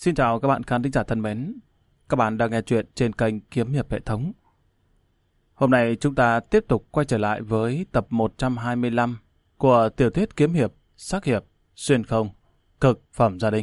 Xin chào các bạn khán thính giả thân mến. Các bạn đang nghe chuyện trên kênh Kiếm Hiệp Hệ Thống. Hôm nay chúng ta tiếp tục quay trở lại với tập 125 của tiểu thuyết kiếm hiệp, sắc hiệp, xuyên không, cực phẩm gia đình.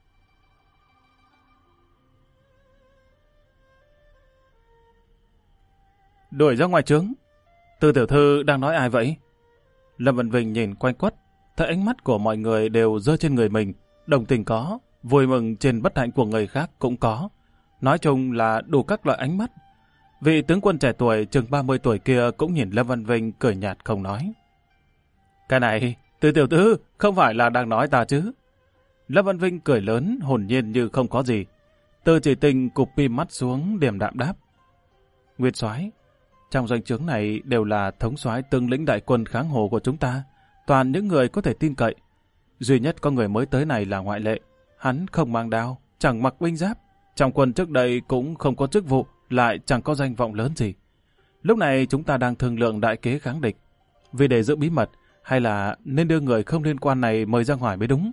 Đuổi ra ngoài trướng. Từ tiểu thư đang nói ai vậy? Lâm Vân Vinh nhìn quanh quất, thấy ánh mắt của mọi người đều rơi trên người mình, đồng tình có, vui mừng trên bất hạnh của người khác cũng có. Nói chung là đủ các loại ánh mắt. Vị tướng quân trẻ tuổi chừng 30 tuổi kia cũng nhìn Lâm Vân Vinh cười nhạt không nói. Cái này, Từ tiểu thư không phải là đang nói ta chứ? Lâm Vân Vinh cười lớn, hồn nhiên như không có gì. Từ Chỉ Tình cụp mi mắt xuống, điềm đạm đáp. Nguyệt soái, trong doanh trướng này đều là thống soái tướng lĩnh đại quân kháng hồ của chúng ta, toàn những người có thể tin cậy. Duy nhất có người mới tới này là ngoại lệ. Hắn không mang đao, chẳng mặc binh giáp, trong quân trước đây cũng không có chức vụ, lại chẳng có danh vọng lớn gì. Lúc này chúng ta đang thương lượng đại kế kháng địch. Vì để giữ bí mật, hay là nên đưa người không liên quan này mời ra ngoài mới đúng.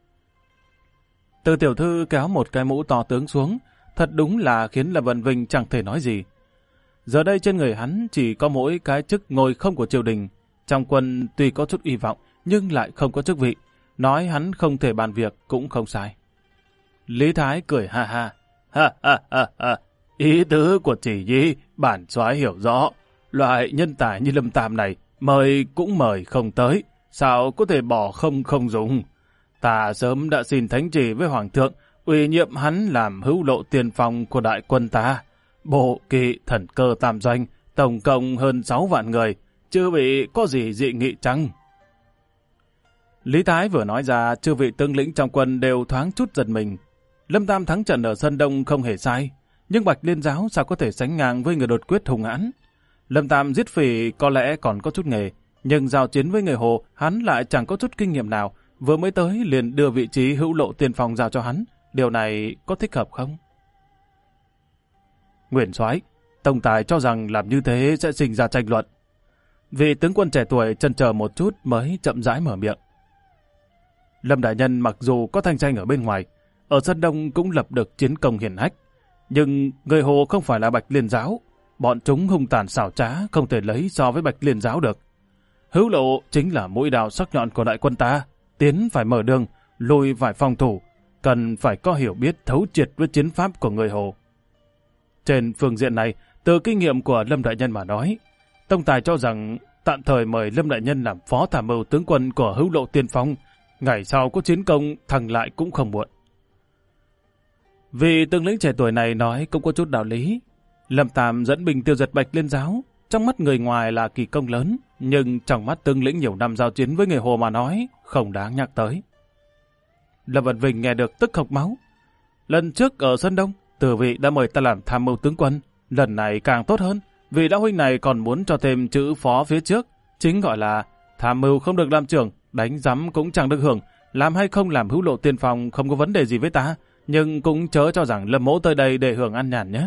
Từ tiểu thư kéo một cái mũ to tướng xuống, thật đúng là khiến Lâm Vân Vinh chẳng thể nói gì. Giờ đây trên người hắn chỉ có mỗi cái chức ngồi không của triều đình. Trong quân tuy có chút hy vọng, nhưng lại không có chức vị. Nói hắn không thể bàn việc cũng không sai. Lý Thái cười ha ha. Ha ha ha ha. Ý tứ của chỉ nhi, bản soái hiểu rõ. Loại nhân tài như Lâm Tam này, mời cũng mời không tới. Sao có thể bỏ không dùng? Ta sớm đã xin thánh chỉ với Hoàng thượng, ủy nhiệm hắn làm hữu lộ tiền phong của đại quân ta. Bộ kỵ thần cơ tam doanh, tổng cộng hơn 6 vạn người. Chưa bị có gì dị nghị chăng? Lý Thái vừa nói ra, chư vị tướng lĩnh trong quân đều thoáng chút giật mình. Lâm Tam thắng trận ở Sơn Đông không hề sai, nhưng Bạch Liên Giáo sao có thể sánh ngang với người đột quyết hùng hãn? Lâm Tam giết phỉ có lẽ còn có chút nghề, nhưng giao chiến với người Hồ, hắn lại chẳng có chút kinh nghiệm nào, vừa mới tới liền đưa vị trí hữu lộ tiền phong giao cho hắn. Điều này có thích hợp không? Nguyên soái, tổng tài cho rằng làm như thế sẽ sinh ra tranh luận. Vị tướng quân trẻ tuổi chần chờ một chút mới chậm rãi mở miệng. Lâm đại nhân mặc dù có thanh danh ở bên ngoài, ở Sơn Đông cũng lập được chiến công hiển hách, nhưng người Hồ không phải là Bạch Liên Giáo, bọn chúng hung tàn xảo trá không thể lấy so với Bạch Liên Giáo được. Hữu lộ chính là mũi đao sắc nhọn của đại quân ta, tiến phải mở đường, lùi phải phòng thủ, cần phải có hiểu biết thấu triệt với chiến pháp của người Hồ. Trên phương diện này, từ kinh nghiệm của Lâm đại nhân mà nói, tổng tài cho rằng tạm thời mời Lâm đại nhân làm phó tham mưu tướng quân của hữu lộ tiên phong, ngày sau có chiến công thằng lại cũng không muộn. Vì tướng lĩnh trẻ tuổi này nói cũng có chút đạo lý. Lâm Tam dẫn binh tiêu diệt Bạch Liên Giáo, trong mắt người ngoài là kỳ công lớn, nhưng trong mắt tướng lĩnh nhiều năm giao chiến với người Hồ mà nói, không đáng nhắc tới. Lâm Vân Vinh nghe được tức hộc máu. Lần trước ở Sơn Đông, Từ vị đã mời ta làm tham mưu tướng quân, lần này càng tốt hơn, vì lão huynh này còn muốn cho thêm chữ phó phía trước, chính gọi là tham mưu không được làm trưởng, đánh giám cũng chẳng được hưởng, làm hay không làm hữu lộ tiên phong không có vấn đề gì với ta, nhưng cũng chớ cho rằng Lâm mỗ tới đây để hưởng ăn nhàn nhé.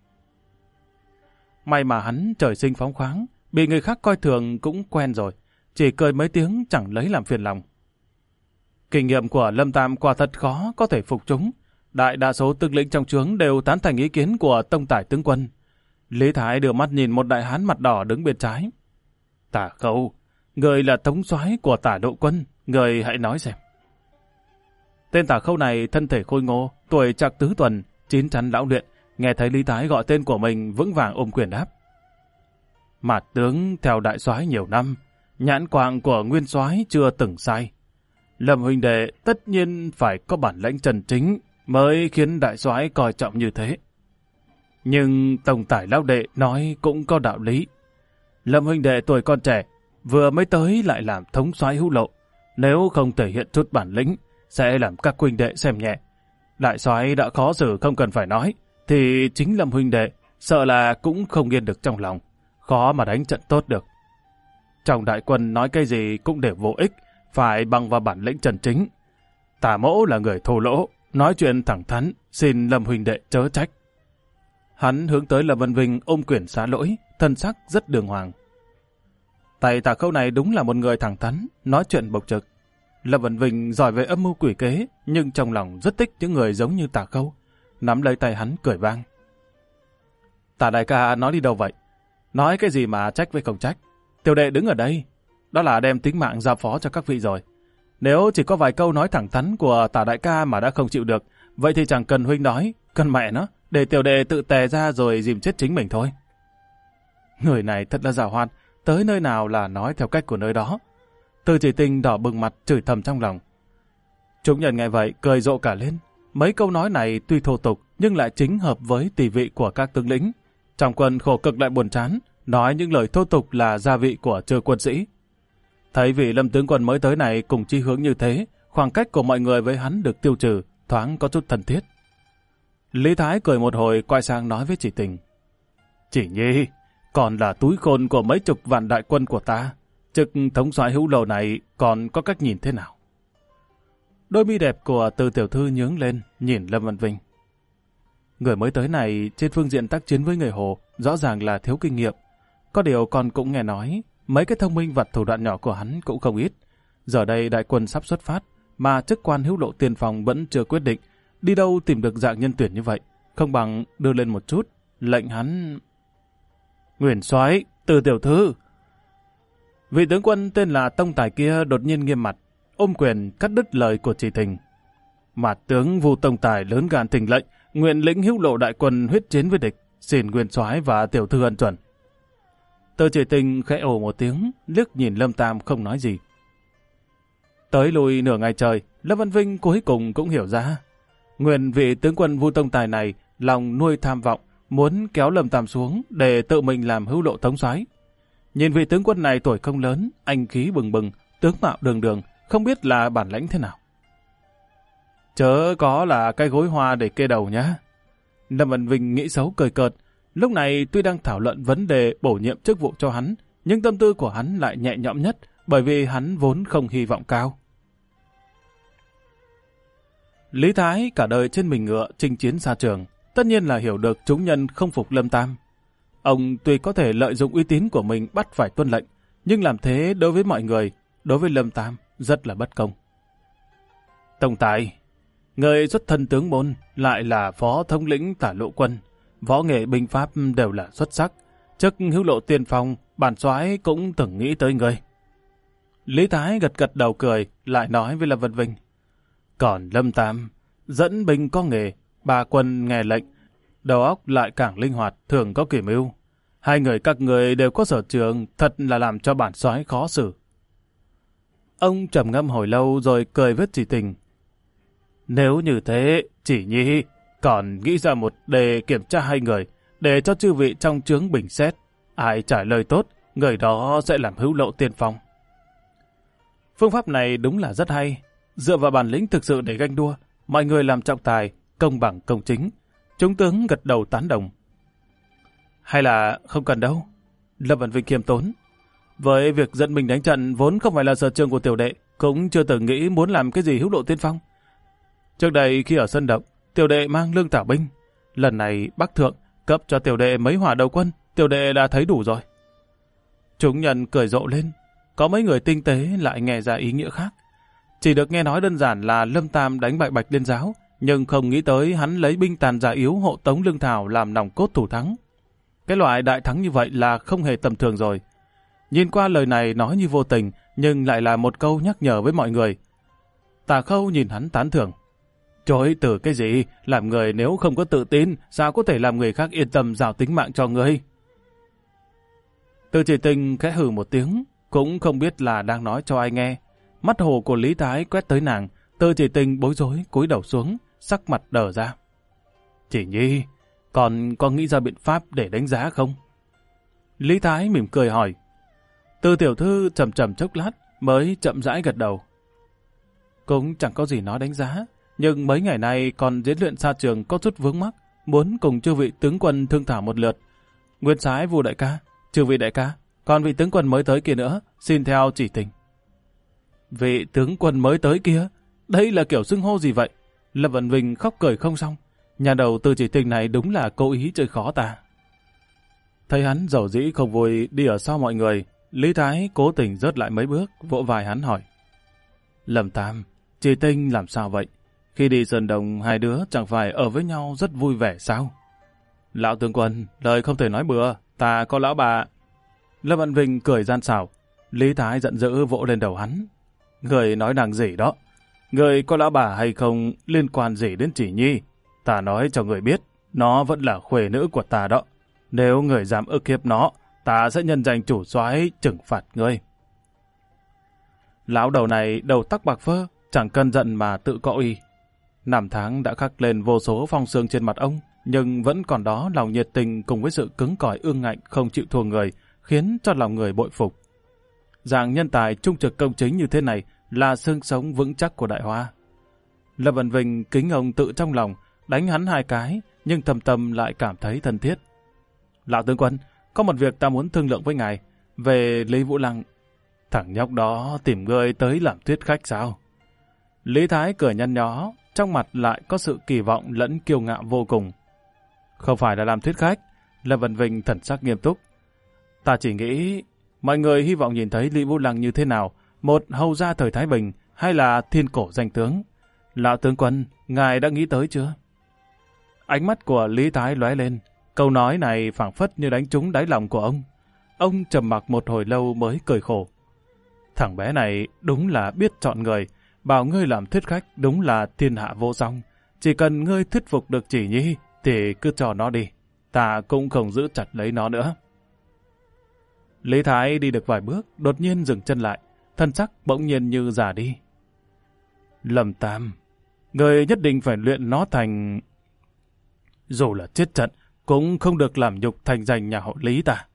May mà hắn trời sinh phóng khoáng, bị người khác coi thường cũng quen rồi, chỉ cười mấy tiếng chẳng lấy làm phiền lòng. Kinh nghiệm của Lâm Tam quả thật khó có thể phục chúng, đại đa số tướng lĩnh trong trướng đều tán thành ý kiến của tông tải tướng quân. Lý Thái đưa mắt nhìn một đại hán mặt đỏ đứng bên trái. Tả Khâu, người là thống soái của Tả Độ quân, người hãy nói xem. Tên Tả Khâu này thân thể khôi ngô, tuổi trạc tứ tuần, chín chắn lão luyện, nghe thấy Lý Thái gọi tên của mình vững vàng ôm quyền đáp. Mạt tướng theo đại soái nhiều năm, nhãn quang của nguyên soái chưa từng sai. Lâm huynh đệ tất nhiên phải có bản lĩnh chân chính mới khiến đại soái coi trọng như thế. Nhưng tổng tải lão đệ nói cũng có đạo lý. Lâm huynh đệ tuổi còn trẻ, vừa mới tới lại làm thống soái hữu lộ, nếu không thể hiện chút bản lĩnh sẽ làm các huynh đệ xem nhẹ. Đại soái đã khó xử không cần phải nói, thì chính Lâm huynh đệ sợ là cũng không yên được trong lòng, khó mà đánh trận tốt được. Trong đại quân nói cái gì cũng đều vô ích, phải bằng vào bản lĩnh chân chính. Tả mỗ là người thô lỗ, nói chuyện thẳng thắn, xin Lâm huynh đệ chớ trách. Hắn hướng tới Lâm Vân Vinh ôm quyền xá lỗi, thân sắc rất đường hoàng. Tay Tả Khâu này đúng là một người thẳng thắn, nói chuyện bộc trực. Lâm Vân Vinh giỏi về âm mưu quỷ kế, nhưng trong lòng rất thích những người giống như Tả Khâu. Nắm lấy tay hắn cười vang. Tả đại ca nói đi đâu vậy? Nói cái gì mà trách với không trách? Tiểu đệ đứng ở đây, đó là đem tính mạng giao phó cho các vị rồi. Nếu chỉ có vài câu nói thẳng thắn của Tả đại ca mà đã không chịu được, vậy thì chẳng cần huynh nói, cần mẹ nó, để tiểu đệ tự tè ra rồi dìm chết chính mình thôi. Người này thật là giàu hoạt, tới nơi nào là nói theo cách của nơi đó. Từ Chỉ Tình đỏ bừng mặt chửi thầm trong lòng. Chúng nhân nghe vậy cười rộ cả lên. Mấy câu nói này tuy thô tục nhưng lại chính hợp với tỳ vị của các tướng lĩnh. Trong quân khổ cực lại buồn chán, nói những lời thô tục là gia vị của trừ quân sĩ. Thấy vị Lâm tướng quân mới tới này cùng chí hướng như thế, khoảng cách của mọi người với hắn được tiêu trừ, thoáng có chút thân thiết. Lý Thái cười một hồi quay sang nói với Chỉ Tình. Chỉ Nhi, còn là túi khôn của mấy chục vạn đại quân của ta. Chức thống soái hữu lầu này còn có cách nhìn thế nào? Đôi mi đẹp của Từ tiểu thư nhướng lên, nhìn Lâm Vân Vinh. Người mới tới này trên phương diện tác chiến với người Hồ rõ ràng là thiếu kinh nghiệm. Có điều con cũng nghe nói, mấy cái thông minh vật thủ đoạn nhỏ của hắn cũng không ít. Giờ đây đại quân sắp xuất phát, mà chức quan hữu lộ tiền phòng vẫn chưa quyết định. Đi đâu tìm được dạng nhân tuyển như vậy? Không bằng đưa lên một chút, lệnh hắn... Nguyên soái, Từ tiểu thư. Vị tướng quân tên là Tông Tài kia đột nhiên nghiêm mặt, ôm quyền cắt đứt lời của Chỉ Tình. Mạt tướng Vu Tông Tài lớn gan thỉnh lệnh, nguyện lĩnh hữu lộ đại quân huyết chiến với địch, xin nguyên soái và tiểu thư ân chuẩn. Từ Chỉ Tình khẽ ồ một tiếng, liếc nhìn Lâm Tam không nói gì. Tới lùi nửa ngày trời, Lâm Văn Vinh cuối cùng cũng hiểu ra. Nguyện vị tướng quân Vu Tông Tài này lòng nuôi tham vọng, muốn kéo Lâm Tam xuống để tự mình làm hữu lộ thống soái. Nhìn vị tướng quân này tuổi không lớn, anh khí bừng bừng, tướng mạo đường đường, không biết là bản lãnh thế nào. Chớ có là cái gối hoa để kê đầu nhá. Lâm Văn Vinh nghĩ xấu cười cợt. Lúc này tuy đang thảo luận vấn đề bổ nhiệm chức vụ cho hắn, nhưng tâm tư của hắn lại nhẹ nhõm nhất, bởi vì hắn vốn không hy vọng cao. Lý Thái cả đời trên mình ngựa chinh chiến xa trường, tất nhiên là hiểu được chúng nhân không phục Lâm Tam. Ông tuy có thể lợi dụng uy tín của mình bắt phải tuân lệnh, nhưng làm thế đối với mọi người, đối với Lâm Tam rất là bất công. Tông Tài, người xuất thân tướng môn, lại là phó thống lĩnh Tả Lộ quân, võ nghệ binh pháp đều là xuất sắc, chức hữu lộ tiên phong, bản soái cũng từng nghĩ tới người. Lý Thái gật gật đầu cười, lại nói với Lâm Văn Vinh. Còn Lâm Tam, dẫn binh có nghề, ba quân nghe lệnh, đầu óc lại càng linh hoạt, thường có kỷ mưu. Hai người các người đều có sở trường, thật là làm cho bản soái khó xử. Ông trầm ngâm hồi lâu rồi cười với Chỉ Tình. Nếu như thế, Chỉ Nhi còn nghĩ ra một đề kiểm tra hai người, để cho chư vị trong trướng bình xét. Ai trả lời tốt, người đó sẽ làm hữu lộ tiên phong. Phương pháp này đúng là rất hay. Dựa vào bản lĩnh thực sự để ganh đua, mọi người làm trọng tài, công bằng công chính. Chúng tướng gật đầu tán đồng. Hay là không cần đâu. Lâm Văn Vinh khiêm tốn. Với việc dẫn mình đánh trận vốn không phải là sở trường của tiểu đệ, cũng chưa từng nghĩ muốn làm cái gì hữu lộ tiên phong. Trước đây khi ở sân động, tiểu đệ mang lương thảo binh. Lần này Bắc Thượng cấp cho tiểu đệ mấy hỏa đầu quân, tiểu đệ đã thấy đủ rồi. Chúng nhân cười rộ lên. Có mấy người tinh tế lại nghe ra ý nghĩa khác. Chỉ được nghe nói đơn giản là Lâm Tam đánh bại Bạch Liên Giáo, nhưng không nghĩ tới hắn lấy binh tàn già yếu hộ tống lương thảo làm nòng cốt thủ thắng. Cái loại đại thắng như vậy là không hề tầm thường rồi. Nhìn qua lời này nói như vô tình, nhưng lại là một câu nhắc nhở với mọi người. Tả Khâu nhìn hắn tán thưởng. Chối từ cái gì, làm người nếu không có tự tin, sao có thể làm người khác yên tâm giao tính mạng cho ngươi? Từ Chỉ Tình khẽ hừ một tiếng, cũng không biết là đang nói cho ai nghe. Mắt hồ của Lý Thái quét tới nàng, Từ Chỉ Tình bối rối cúi đầu xuống, sắc mặt đờ ra. Chỉ Nhi, còn có nghĩ ra biện pháp để đánh giá không? Lý Thái mỉm cười hỏi. Từ tiểu thư chậm chậm chốc lát mới chậm rãi gật đầu. Cũng chẳng có gì nói đánh giá, nhưng mấy ngày nay còn diễn luyện xa trường có chút vướng mắc, muốn cùng chư vị tướng quân thương thảo một lượt. Nguyên soái Vu đại ca, chư vị đại ca, còn vị tướng quân mới tới kia nữa, xin theo Chỉ Tình. Vị tướng quân mới tới kia, đây là kiểu xưng hô gì vậy? Lâm Văn Vinh khóc cười không xong. Nhà đầu Từ Chỉ Tình này đúng là cố ý chơi khó ta. Thấy hắn dầu dĩ không vui đi ở sau mọi người, Lý Thái cố tình rớt lại mấy bước, vỗ vai hắn hỏi. Lâm Tam, chị Tinh làm sao vậy? Khi đi Sơn Đồng, hai đứa chẳng phải ở với nhau rất vui vẻ sao? Lão tướng quân, lời không thể nói bừa, ta có lão bà. Lâm Văn Vinh cười gian xảo. Lý Thái giận dữ vỗ lên đầu hắn. Người nói nàng gì đó? Người có lão bà hay không liên quan gì đến Chỉ Nhi? Ta nói cho người biết, nó vẫn là khuê nữ của ta đó. Nếu người dám ức hiếp nó, ta sẽ nhân danh chủ soái trừng phạt ngươi. Lão đầu này đầu tóc bạc phơ, chẳng cơn giận mà tự có uy. Năm tháng đã khắc lên vô số phong sương trên mặt ông, nhưng vẫn còn đó lòng nhiệt tình cùng với sự cứng cỏi ương ngạnh không chịu thua người, khiến cho lòng người bội phục. Dạng nhân tài trung trực công chính như thế này là xương sống vững chắc của Đại Hoa. Lâm Văn Vinh kính ông tự trong lòng, đánh hắn hai cái, nhưng thầm thầm lại cảm thấy thân thiết. Lão tướng quân, có một việc ta muốn thương lượng với ngài, về Lý Vũ Lăng. Thằng nhóc đó tìm ngươi tới làm thuyết khách sao? Lý Thái cười nhăn nhó, trong mặt lại có sự kỳ vọng lẫn kiêu ngạo vô cùng. Không phải là làm thuyết khách, Lâm Văn Vinh thần sắc nghiêm túc. Ta chỉ nghĩ, mọi người hy vọng nhìn thấy Lý Vũ Lăng như thế nào, một hầu gia thời Thái Bình hay là thiên cổ danh tướng. Lão tướng quân, ngài đã nghĩ tới chưa? Ánh mắt của Lý Thái lóe lên, câu nói này phảng phất như đánh trúng đáy lòng của ông. Ông trầm mặc một hồi lâu mới cười khổ. Thằng bé này đúng là biết chọn người, bảo ngươi làm thuyết khách đúng là thiên hạ vô song. Chỉ cần ngươi thuyết phục được Chỉ Nhi thì cứ cho nó đi, ta cũng không giữ chặt lấy nó nữa. Lý Thái đi được vài bước, đột nhiên dừng chân lại, thân sắc bỗng nhiên như già đi. Lâm Tam, ngươi nhất định phải luyện nó thành... Dù là chết trận, cũng không được làm nhục thành danh nhà họ Lý ta.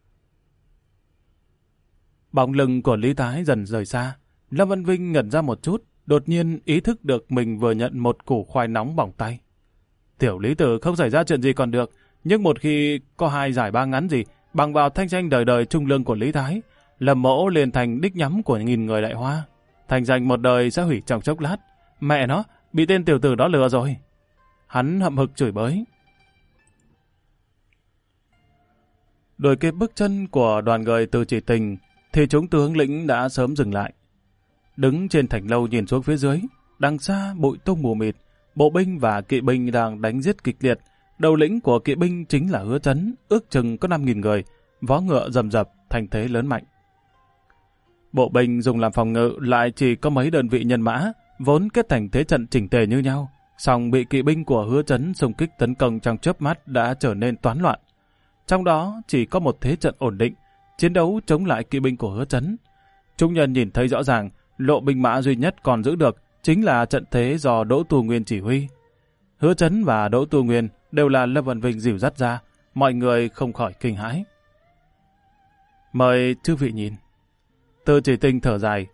Bóng lưng của Lý Thái dần rời xa, Lâm Văn Vinh ngẩn ra một chút, đột nhiên ý thức được mình vừa nhận một củ khoai nóng bỏng tay. Tiểu Lý Tử không xảy ra chuyện gì còn được, nhưng một khi có hai giải ba ngắn gì, bằng vào thanh danh đời đời trung lương của Lý Thái, Lâm Mỗ liền thành đích nhắm của nghìn người Đại Hoa. Thành danh một đời sẽ hủy trong chốc lát. Mẹ nó, bị tên tiểu tử đó lừa rồi. Hắn hậm hực chửi bới. Đuổi kịp bước chân của đoàn người từ Chỉ Tình, thì chúng tướng lĩnh đã sớm dừng lại. Đứng trên thành lâu nhìn xuống phía dưới, đằng xa bụi tung mù mịt, bộ binh và kỵ binh đang đánh giết kịch liệt. Đầu lĩnh của kỵ binh chính là Hứa Chấn, ước chừng có 5.000 người, vó ngựa rầm rập, thành thế lớn mạnh. Bộ binh dùng làm phòng ngự lại chỉ có mấy đơn vị nhân mã, vốn kết thành thế trận chỉnh tề như nhau, song bị kỵ binh của Hứa Chấn xung kích tấn công trong chớp mắt đã trở nên toán loạn. Trong đó chỉ có một thế trận ổn định, chiến đấu chống lại kỵ binh của Hứa Chấn. Chúng nhân nhìn thấy rõ ràng, lộ binh mã duy nhất còn giữ được chính là trận thế do Đỗ Tu Nguyên chỉ huy. Hứa Chấn và Đỗ Tu Nguyên đều là Lâm Văn Vinh dìu dắt ra, mọi người không khỏi kinh hãi. Mời chư vị nhìn. Từ Chỉ Tinh thở dài.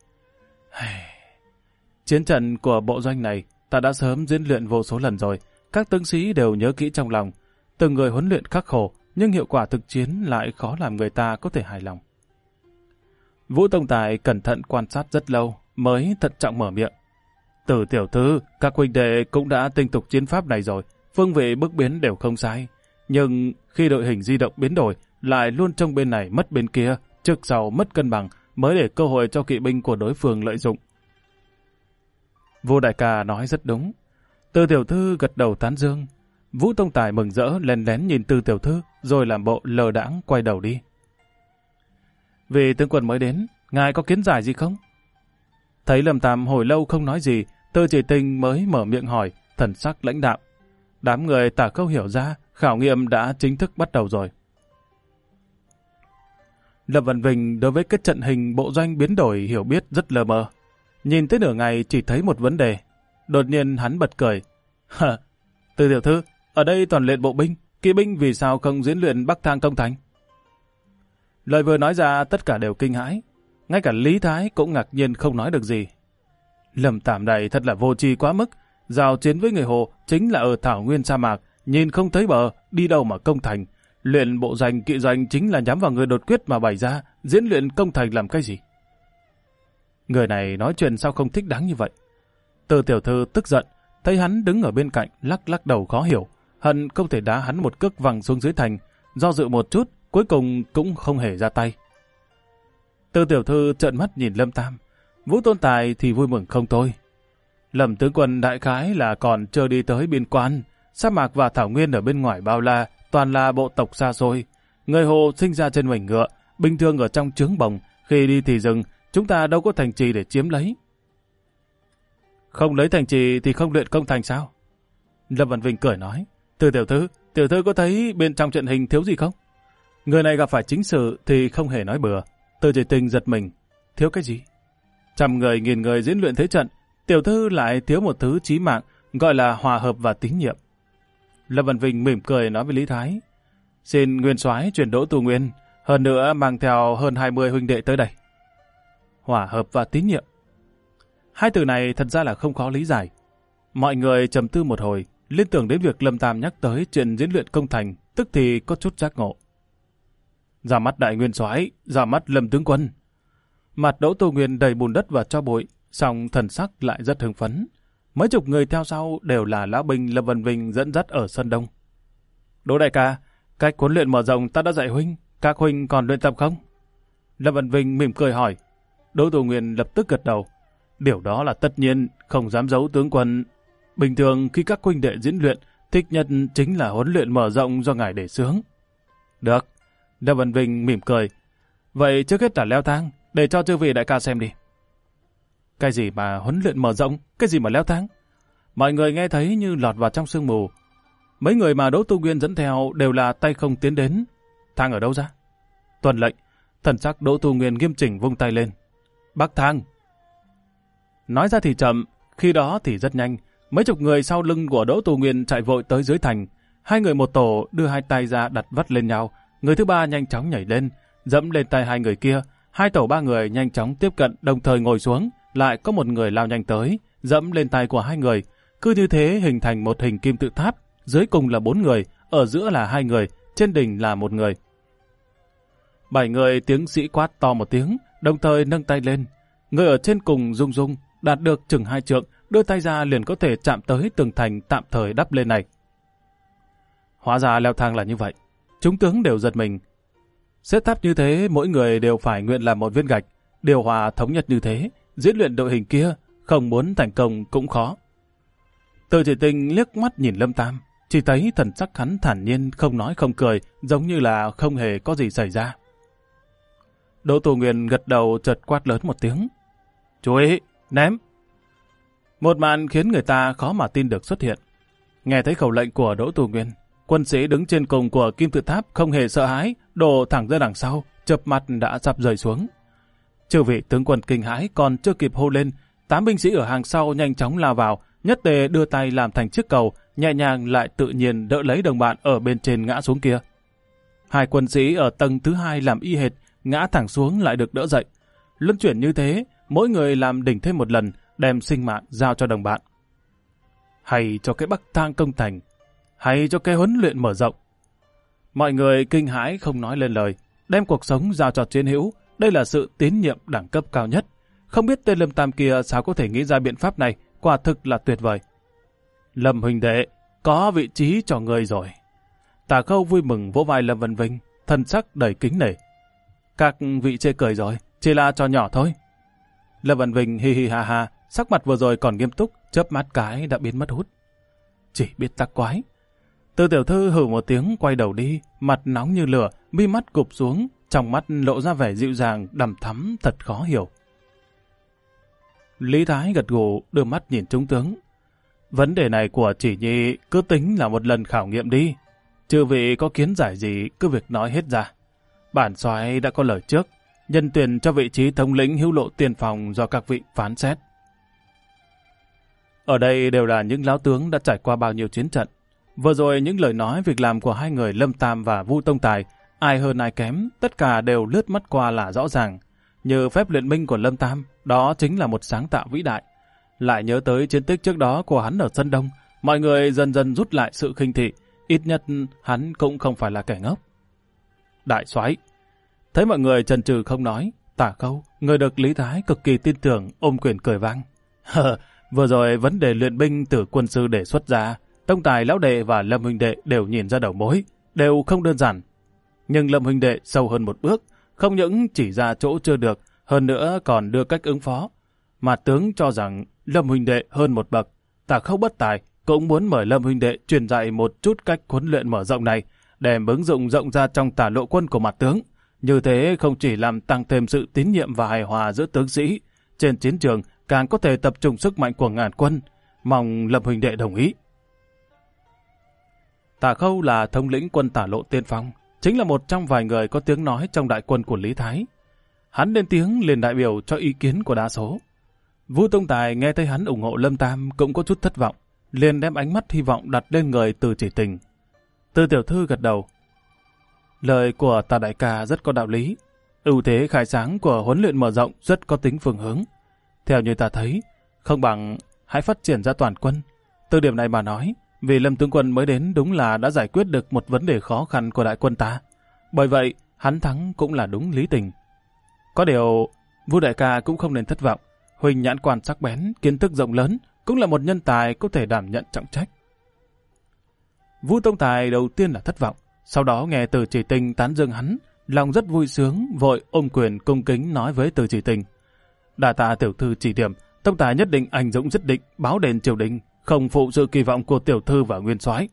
Chiến trận của bộ doanh này ta đã sớm diễn luyện vô số lần rồi, các tướng sĩ đều nhớ kỹ trong lòng. Từng người huấn luyện khắc khổ, nhưng hiệu quả thực chiến lại khó làm người ta có thể hài lòng. Vũ Tông Tài cẩn thận quan sát rất lâu, mới thận trọng mở miệng. Từ tiểu thư, các huynh đệ cũng đã tinh tục chiến pháp này rồi, phương vị bước biến đều không sai. Nhưng khi đội hình di động biến đổi, lại luôn trông bên này mất bên kia, trước sau mất cân bằng, mới để cơ hội cho kỵ binh của đối phương lợi dụng. Vũ đại ca nói rất đúng. Từ tiểu thư gật đầu tán dương. Vũ Tông Tài mừng rỡ lén lén nhìn Từ tiểu thư, rồi làm bộ lờ đãng quay đầu đi. Vì tướng quân mới đến, ngài có kiến giải gì không? Thấy Lâm Tam hồi lâu không nói gì, Từ Chỉ Tinh mới mở miệng hỏi, thần sắc lãnh đạm. Đám người tả câu hiểu ra, khảo nghiệm đã chính thức bắt đầu rồi. Lâm Văn Vinh đối với cái trận hình bộ doanh biến đổi hiểu biết rất lờ mờ. Nhìn tới nửa ngày chỉ thấy một vấn đề. Đột nhiên hắn bật cười. Từ tiểu thư, ở đây toàn luyện bộ binh, kỵ binh vì sao không diễn luyện Bắc Thang công thành? Lời vừa nói ra tất cả đều kinh hãi. Ngay cả Lý Thái cũng ngạc nhiên không nói được gì. Lâm Tạm này thật là vô tri quá mức. Giao chiến với người Hồ chính là ở thảo nguyên sa mạc, nhìn không thấy bờ, đi đâu mà công thành. Luyện bộ doanh kỵ doanh chính là nhắm vào người đột quyết mà bày ra, diễn luyện công thành làm cái gì? Người này nói chuyện sao không thích đáng như vậy? Từ tiểu thư tức giận, thấy hắn đứng ở bên cạnh, lắc lắc đầu khó hiểu, hận không thể đá hắn một cước văng xuống dưới thành, do dự một chút, cuối cùng cũng không hề ra tay. Từ tiểu thư trợn mắt nhìn Lâm Tam, Vũ Tôn Tài thì vui mừng không thôi. Lâm tướng quân đại khái là còn chưa đi tới biên quan, sa mạc và thảo nguyên ở bên ngoài bao la, toàn là bộ tộc xa xôi. Người Hồ sinh ra trên mình ngựa, bình thường ở trong trướng bồng, khi đi thì rừng, chúng ta đâu có thành trì để chiếm lấy. Không lấy thành trì thì không luyện công thành sao? Lâm Văn Vinh cười nói, Từ tiểu thư có thấy bên trong trận hình thiếu gì không? Người này gặp phải chính sự thì không hề nói bừa. Từ Chỉ Tình giật mình, thiếu cái gì? Trăm người nghìn người diễn luyện thế trận, tiểu thư lại thiếu một thứ chí mạng, gọi là hòa hợp và tín nhiệm. Lâm Văn Vinh mỉm cười nói với Lý Thái, xin nguyên soái chuyển Đỗ Tu Nguyên, hơn nữa mang theo hơn 20 huynh đệ tới đây. Hòa hợp và tín nhiệm. Hai từ này thật ra là không khó lý giải. Mọi người trầm tư một hồi, liên tưởng đến việc Lâm Tam nhắc tới chuyện diễn luyện công thành, tức thì có chút giác ngộ. Ra mắt đại nguyên soái, ra mắt Lâm tướng quân. Mặt Đỗ Tu Nguyên đầy bùn đất và tro bụi, song thần sắc lại rất hưng phấn. Mấy chục người theo sau đều là lão binh Lâm Văn Vinh dẫn dắt ở sân đông. Đỗ đại ca, cách huấn luyện mở rộng ta đã dạy huynh, các huynh còn luyện tập không? Lâm Văn Vinh mỉm cười hỏi. Đỗ Tu Nguyên lập tức gật đầu. Điều đó là tất nhiên, không dám giấu tướng quân. Bình thường khi các huynh đệ diễn luyện, thích nhất chính là huấn luyện mở rộng do ngài đề xướng. Được. Lâm Văn Vinh mỉm cười. Vậy trước hết là leo thang, để cho chư vị đại ca xem đi. Cái gì mà huấn luyện mở rộng, cái gì mà leo thang? Mọi người nghe thấy như lọt vào trong sương mù. Mấy người mà Đỗ Tu Nguyên dẫn theo đều là tay không tiến đến. Thang ở đâu ra? Tuần lệnh, thần sắc Đỗ Tu Nguyên nghiêm chỉnh vung tay lên. Bắc thang. Nói ra thì chậm, khi đó thì rất nhanh. Mấy chục người sau lưng của Đỗ Tu Nguyên chạy vội tới dưới thành. Hai người một tổ đưa hai tay ra đặt vắt lên nhau. Người thứ ba nhanh chóng nhảy lên, dẫm lên tay hai người kia. Hai tổ ba người nhanh chóng tiếp cận đồng thời ngồi xuống. Lại có một người lao nhanh tới, dẫm lên tay của hai người. Cứ như thế hình thành một hình kim tự tháp. Dưới cùng là 4 người, ở giữa là 2 người, trên đỉnh là 1 người. 7 người tiếng sĩ quát to một tiếng, đồng thời nâng tay lên. Người ở trên cùng rung rung, đạt được chừng 2 trượng, đưa tay ra liền có thể chạm tới tường thành tạm thời đắp lên này. Hóa ra leo thang là như vậy. Chúng tướng đều giật mình. Xếp tháp như thế, mỗi người đều phải nguyện làm một viên gạch. Điều hòa thống nhất như thế, diễn luyện đội hình kia, không muốn thành công cũng khó. Từ Chỉ Tình liếc mắt nhìn Lâm Tam, chỉ thấy thần sắc hắn thản nhiên không nói không cười, giống như là không hề có gì xảy ra. Đỗ Tu Nguyên gật đầu chợt quát lớn một tiếng. Chú ý, ném! Một màn khiến người ta khó mà tin được xuất hiện. Nghe thấy khẩu lệnh của Đỗ Tu Nguyên, quân sĩ đứng trên cùng của kim tự tháp không hề sợ hãi, đổ thẳng ra đằng sau, chớp mắt đã sắp rơi xuống. Chư vị tướng quân kinh hãi còn chưa kịp hô lên, 8 binh sĩ ở hàng sau nhanh chóng lao vào, nhất tề đưa tay làm thành chiếc cầu, nhẹ nhàng lại tự nhiên đỡ lấy đồng bạn ở bên trên ngã xuống kia. Hai quân sĩ ở tầng thứ 2 làm y hệt, ngã thẳng xuống lại được đỡ dậy. Luân chuyển như thế, mỗi người làm đỉnh thêm một lần, đem sinh mạng giao cho đồng bạn. Hay cho cái Bắc thang công thành, hay cho cái huấn luyện mở rộng. Mọi người kinh hãi không nói lên lời, đem cuộc sống giao cho chiến hữu, đây là sự tín nhiệm đẳng cấp cao nhất. Không biết tên Lâm Tam kia sao có thể nghĩ ra biện pháp này, quả thực là tuyệt vời. Lâm huynh đệ, có vị trí cho người rồi. Tả Khâu vui mừng vỗ vai Lâm Văn Vinh, thân sắc đầy kính nể. Các vị chê cười rồi, chỉ là trò nhỏ thôi. Lâm Văn Vinh hi hi ha ha, sắc mặt vừa rồi còn nghiêm túc, chớp mắt cái đã biến mất hút. Chỉ biết tắc quái. Từ tiểu thư hừ một tiếng quay đầu đi, mặt nóng như lửa, mi mắt cụp xuống, trong mắt lộ ra vẻ dịu dàng, đằm thắm thật khó hiểu. Lý Thái gật gù đưa mắt nhìn trung tướng. Vấn đề này của Chỉ Nhi cứ tính là một lần khảo nghiệm đi. Chư vị có kiến giải gì cứ việc nói hết ra. Bản soái đã có lời trước, nhân tuyển cho vị trí thống lĩnh hữu lộ tiền phòng do các vị phán xét. Ở đây đều là những lão tướng đã trải qua bao nhiêu chiến trận. Vừa rồi những lời nói việc làm của hai người Lâm Tam và Vu Tông Tài, ai hơn ai kém, tất cả đều lướt mắt qua là rõ ràng. Như phép luyện minh của Lâm Tam, đó chính là một sáng tạo vĩ đại. Lại nhớ tới chiến tích trước đó của hắn ở sân đông, mọi người dần dần rút lại sự khinh thị, ít nhất hắn cũng không phải là kẻ ngốc. Đại soái, thấy mọi người chần chừ không nói, Tả Khâu, người được Lý Thái cực kỳ tin tưởng, ôm quyền cười vang. Vừa rồi vấn đề luyện binh từ quân sư đề xuất ra, Tông Tài lão đệ và Lâm huynh đệ đều nhìn ra đầu mối, đều không đơn giản. Nhưng Lâm huynh đệ sâu hơn một bước, không những chỉ ra chỗ chưa được, hơn nữa còn đưa cách ứng phó. mà tướng cho rằng Lâm huynh đệ hơn một bậc. Tả Khâu bất tài cũng muốn mời Lâm huynh đệ truyền dạy một chút cách huấn luyện mở rộng này, để ứng dụng rộng ra trong tả lộ quân của mặt tướng. Như thế không chỉ làm tăng thêm sự tín nhiệm và hài hòa giữa tướng sĩ, trên chiến trường càng có thể tập trung sức mạnh của ngàn quân. Mong Lâm huynh đệ đồng ý. Tả Khâu là thống lĩnh quân tả lộ tiên phong, chính là một trong vài người có tiếng nói trong đại quân của Lý Thái. Hắn lên tiếng liền đại biểu cho ý kiến của đa số. Vu Tông Tài nghe thấy hắn ủng hộ Lâm Tam cũng có chút thất vọng, liền đem ánh mắt hy vọng đặt lên người Từ Chỉ Tình. Từ tiểu thư gật đầu. Lời của Tả đại ca rất có đạo lý. Ưu thế khai sáng của huấn luyện mở rộng rất có tính phương hướng. Theo như ta thấy, không bằng hãy phát triển ra toàn quân. Từ điểm này mà nói, vì Lâm tướng quân mới đến đúng là đã giải quyết được một vấn đề khó khăn của đại quân ta. Bởi vậy, hắn thắng cũng là đúng lý tình. Có điều, Vu đại ca cũng không nên thất vọng. Huỳnh nhãn quan sắc bén, kiến thức rộng lớn, cũng là một nhân tài có thể đảm nhận trọng trách. Vu Tông Tài đầu tiên là thất vọng, sau đó nghe Từ Chỉ Tình tán dương hắn, lòng rất vui sướng, vội ôm quyền cung kính nói với Từ Chỉ Tình: đa tạ tiểu thư chỉ điểm, Tông Tài nhất định anh dũng dứt định, báo đền triều đình, không phụ sự kỳ vọng của tiểu thư và nguyên soái.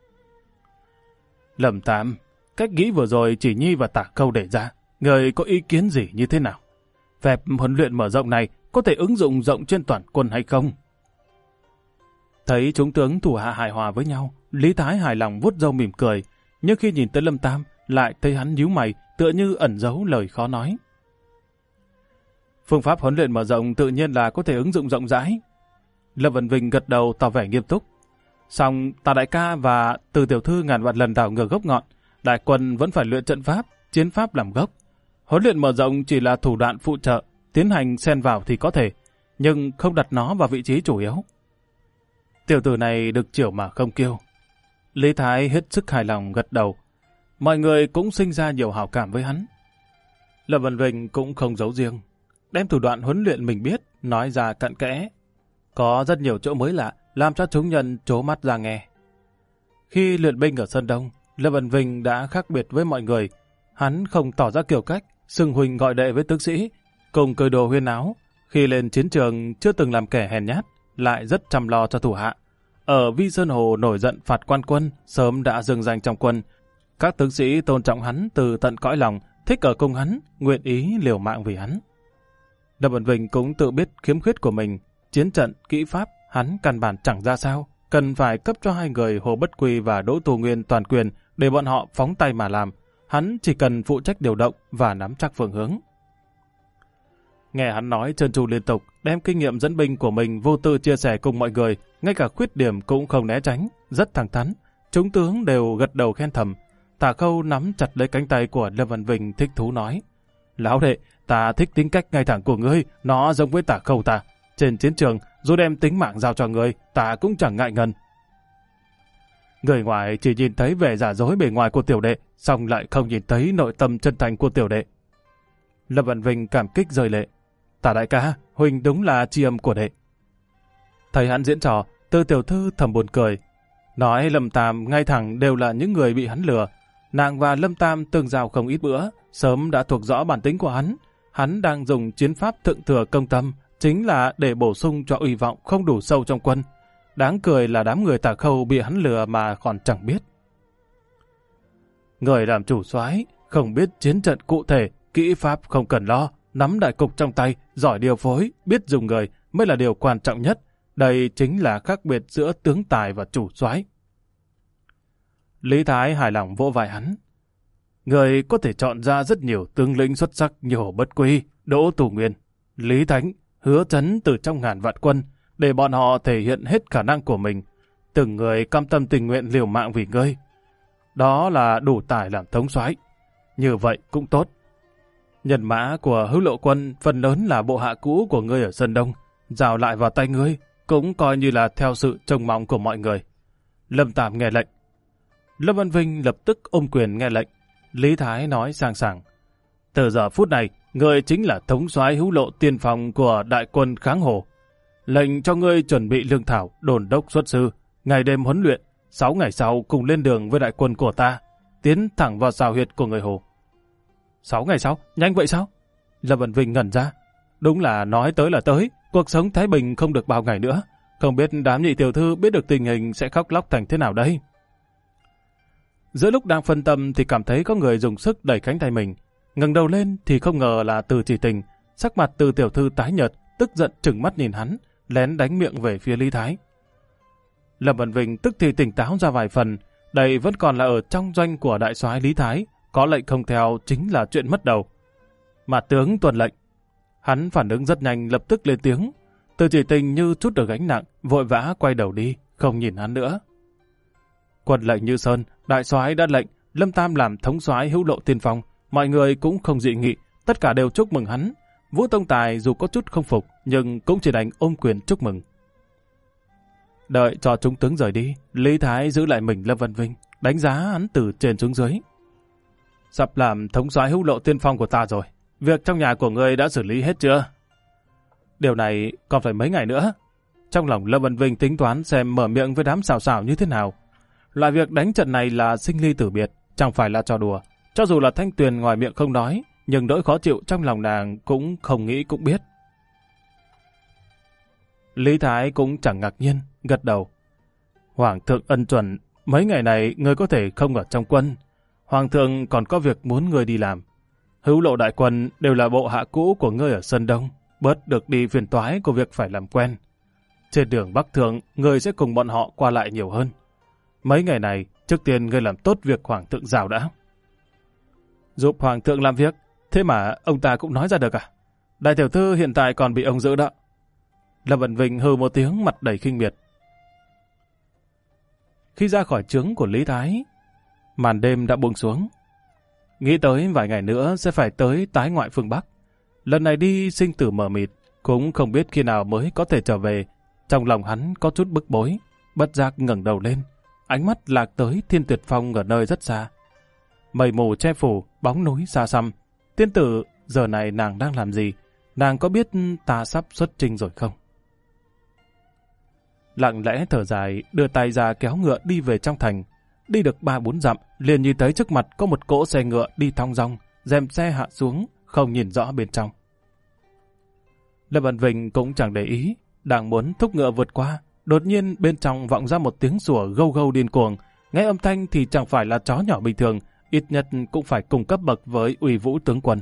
Lâm Tam, cách nghĩ vừa rồi Chỉ Nhi và Tả Khâu để ra, người có ý kiến gì như thế nào? Phép huấn luyện mở rộng này có thể ứng dụng rộng trên toàn quân hay không? Thấy chúng tướng thủ hạ hài hòa với nhau, Lý Thái hài lòng vuốt râu mỉm cười, nhưng khi nhìn tới Lâm Tam, lại thấy hắn nhíu mày, tựa như ẩn giấu lời khó nói. Phương pháp huấn luyện mở rộng tự nhiên là có thể ứng dụng rộng rãi. Lâm Vân Vinh gật đầu tỏ vẻ nghiêm túc. Song Tả đại ca và Từ tiểu thư ngàn vạn lần đảo ngược gốc ngọn, đại quân vẫn phải luyện trận pháp, chiến pháp làm gốc. Huấn luyện mở rộng chỉ là thủ đoạn phụ trợ, tiến hành xen vào thì có thể, nhưng không đặt nó vào vị trí chủ yếu. Tiểu tử này được chiều mà không kiêu. Lý Thái hết sức hài lòng gật đầu. Mọi người cũng sinh ra nhiều hảo cảm với hắn. Lâm Vân Vinh cũng không giấu riêng, đem thủ đoạn huấn luyện mình biết nói ra cặn kẽ. Có rất nhiều chỗ mới lạ, làm cho chúng nhân trố mắt ra nghe. Khi luyện binh ở Sơn Đông, Lâm Vân Vinh đã khác biệt với mọi người. Hắn không tỏ ra kiểu cách, xưng huynh gọi đệ với tướng sĩ, cùng cười đồ huyên áo. Khi lên chiến trường chưa từng làm kẻ hèn nhát, lại rất chăm lo cho thủ hạ. Ở Vi Sơn Hồ nổi giận phạt quan quân, sớm đã dừng danh trong quân. Các tướng sĩ tôn trọng hắn từ tận cõi lòng, thích ở cùng hắn, nguyện ý liều mạng vì hắn. Lâm Vân Vinh cũng tự biết khiếm khuyết của mình, chiến trận, kỹ pháp, hắn căn bản chẳng ra sao, cần phải cấp cho hai người Hồ Bất Quy và Đỗ Tu Nguyên toàn quyền để bọn họ phóng tay mà làm. Hắn chỉ cần phụ trách điều động và nắm chắc phương hướng. Nghe hắn nói trơn tru liên tục, đem kinh nghiệm dẫn binh của mình vô tư chia sẻ cùng mọi người, ngay cả khuyết điểm cũng không né tránh, rất thẳng thắn. Chúng tướng đều gật đầu khen thầm. Tả Khâu nắm chặt lấy cánh tay của Lâm Văn Vinh thích thú nói: lão đệ, ta thích tính cách ngay thẳng của ngươi, nó giống với Tả Khâu ta. Trên chiến trường, dù đem tính mạng giao cho ngươi, ta cũng chẳng ngại ngần. Người ngoài chỉ nhìn thấy vẻ giả dối bề ngoài của tiểu đệ, song lại không nhìn thấy nội tâm chân thành của tiểu đệ. Lâm Văn Vinh cảm kích rơi lệ. Tả đại ca, huynh đúng là tri âm của đệ. Thấy hắn diễn trò, Từ tiểu thư thầm buồn cười. Nói Lâm Tam ngay thẳng đều là những người bị hắn lừa. Nàng và Lâm Tam tương giao không ít bữa, sớm đã thuộc rõ bản tính của hắn. Hắn đang dùng chiến pháp thượng thừa công tâm, chính là để bổ sung cho uy vọng không đủ sâu trong quân. Đáng cười là đám người Tả Khâu bị hắn lừa mà còn chẳng biết. Người làm chủ soái không biết chiến trận cụ thể, kỹ pháp không cần lo, nắm đại cục trong tay, giỏi điều phối, biết dùng người mới là điều quan trọng nhất. Đây chính là khác biệt giữa tướng tài và chủ soái. Lý Thái hài lòng vỗ vai hắn. Người có thể chọn ra rất nhiều tướng lĩnh xuất sắc như Hồ Bất Quy, Đỗ Tu Nguyên, Lý Thánh, Hứa Chấn từ trong ngàn vạn quân, để bọn họ thể hiện hết khả năng của mình. Từng người cam tâm tình nguyện liều mạng vì ngươi. Đó là đủ tài làm thống soái. Như vậy cũng tốt. Nhân mã của Hữu Lộ quân phần lớn là bộ hạ cũ của ngươi ở Sơn Đông, giao lại vào tay ngươi, cũng coi như là theo sự trông mong của mọi người. Lâm Tam nghe lệnh. Lâm Văn Vinh lập tức ôm quyền nghe lệnh. Lý Thái nói sang sảng: từ giờ phút này, ngươi chính là thống soái Hữu Lộ tiên phong của đại quân kháng Hồ. Lệnh cho ngươi chuẩn bị lương thảo, đồn đốc xuất sư, ngày đêm huấn luyện, 6 ngày sau cùng lên đường với đại quân của ta, tiến thẳng vào xào huyệt của người Hồ. 6 ngày sau? Nhanh vậy sao? Lâm Văn Vinh ngẩn ra. Đúng là nói tới là tới, cuộc sống thái bình không được bao ngày nữa. Không biết đám nhị tiểu thư biết được tình hình sẽ khóc lóc thành thế nào đây? Giữa lúc đang phân tâm thì cảm thấy có người dùng sức đẩy cánh tay mình. Ngẩng đầu lên thì không ngờ là Từ Chỉ Tình. Sắc mặt Từ tiểu thư tái nhợt, tức giận trừng mắt nhìn hắn, lén đánh miệng về phía Lý Thái. Lâm Vân Vinh tức thì tỉnh táo ra vài phần, đây vẫn còn là ở trong doanh của đại soái Lý Thái, có lệnh không theo chính là chuyện mất đầu. Mà tướng tuân lệnh. Hắn phản ứng rất nhanh, lập tức lên tiếng. Từ Chỉ Tình như chút được gánh nặng, vội vã quay đầu đi, không nhìn hắn nữa. Quân lệnh như sơn, đại soái đã lệnh, Lâm Tam làm thống soái hữu lộ tiên phong, mọi người cũng không dị nghị, tất cả đều chúc mừng hắn. Vũ Tông Tài dù có chút không phục, nhưng cũng chỉ đành ôm quyền chúc mừng. Đợi cho chúng tướng rời đi, Lý Thái giữ lại mình Lâm Vân Vinh, đánh giá hắn từ trên xuống dưới. Sắp làm thống soái hữu lộ tiên phong của ta rồi, việc trong nhà của ngươi đã xử lý hết chưa? Điều này còn phải mấy ngày nữa. Trong lòng Lâm Vân Vinh tính toán xem mở miệng với đám xào xào như thế nào. Loại việc đánh trận này là sinh ly tử biệt, chẳng phải là trò đùa. Cho dù là Thanh Tuyền ngoài miệng không nói, nhưng nỗi khó chịu trong lòng nàng cũng không nghĩ cũng biết. Lý Thái cũng chẳng ngạc nhiên, gật đầu. Hoàng thượng ân chuẩn, mấy ngày này ngươi có thể không ở trong quân. Hoàng thượng còn có việc muốn ngươi đi làm. Hữu lộ đại quân đều là bộ hạ cũ của ngươi ở Sơn Đông, bớt được đi phiền toái của việc phải làm quen. Trên đường Bắc Thượng, ngươi sẽ cùng bọn họ qua lại nhiều hơn. Mấy ngày này, trước tiên ngươi làm tốt việc Hoàng thượng giao đã. Giúp Hoàng thượng làm việc, thế mà ông ta cũng nói ra được à? Đại tiểu thư hiện tại còn bị ông giữ đó. Lâm Vân Vinh hừ một tiếng, mặt đầy khinh miệt. Khi ra khỏi trướng của Lý Thái, màn đêm đã buông xuống. Nghĩ tới vài ngày nữa sẽ phải tới tái ngoại phương Bắc. Lần này đi sinh tử mờ mịt, cũng không biết khi nào mới có thể trở về. Trong lòng hắn có chút bức bối, bất giác ngẩng đầu lên. Ánh mắt lạc tới Thiên Tuyệt Phong ở nơi rất xa. Mây mù che phủ, bóng núi xa xăm. Tiên tử, giờ này nàng đang làm gì? Nàng có biết ta sắp xuất chinh rồi không? Lặng lẽ thở dài, đưa tay ra kéo ngựa đi về trong thành. Đi được 3-4 dặm, liền nhìn thấy trước mặt có một cỗ xe ngựa đi thong dong, rèm xe hạ xuống, không nhìn rõ bên trong. Lâm Vân Vinh cũng chẳng để ý, đang muốn thúc ngựa vượt qua, đột nhiên bên trong vọng ra một tiếng sủa gâu gâu điên cuồng. Nghe âm thanh thì chẳng phải là chó nhỏ bình thường, ít nhất cũng phải cùng cấp bậc với Uy Vũ tướng quân.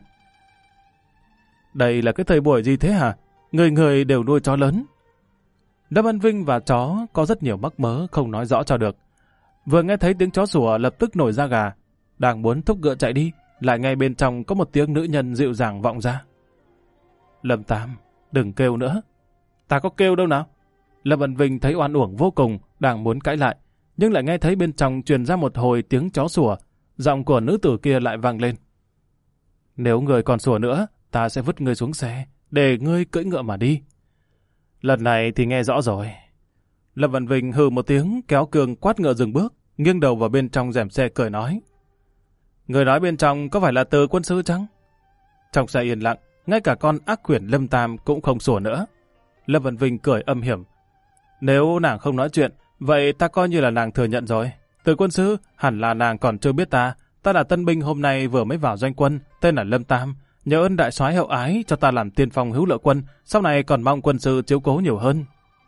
Đây là cái thời buổi gì thế hả? Người người đều nuôi chó lớn. Lâm Vân Vinh và chó có rất nhiều mắc mớ không nói rõ cho được. Vừa nghe thấy tiếng chó sủa lập tức nổi da gà, đang muốn thúc ngựa chạy đi, lại nghe bên trong có một tiếng nữ nhân dịu dàng vọng ra. Lâm Tam, đừng kêu nữa. Ta có kêu đâu nào? Lâm Vân Vinh thấy oan uổng vô cùng, đang muốn cãi lại, nhưng lại nghe thấy bên trong truyền ra một hồi tiếng chó sủa, giọng của nữ tử kia lại vang lên. Nếu người còn sủa nữa, ta sẽ vứt ngươi xuống xe, để ngươi cưỡi ngựa mà đi. Lần này thì nghe rõ rồi. Lâm Vân Vinh hừ một tiếng, kéo cương quát ngựa dừng bước, nghiêng đầu vào bên trong rèm xe cười nói. Người nói bên trong có phải là Từ quân sư chăng? Trong xe yên lặng, ngay cả con ác quyển Lâm Tam cũng không sủa nữa. Lâm Vân Vinh cười âm hiểm. Nếu nàng không nói chuyện, vậy ta coi như là nàng thừa nhận rồi. Từ quân sư, hẳn là nàng còn chưa biết ta. Ta là tân binh hôm nay vừa mới vào doanh quân, tên là Lâm Tam. Nhờ ơn đại soái hậu ái cho ta làm tiên phong hữu lộ quân, sau này còn mong quân sư chiếu cố nhiều hơn.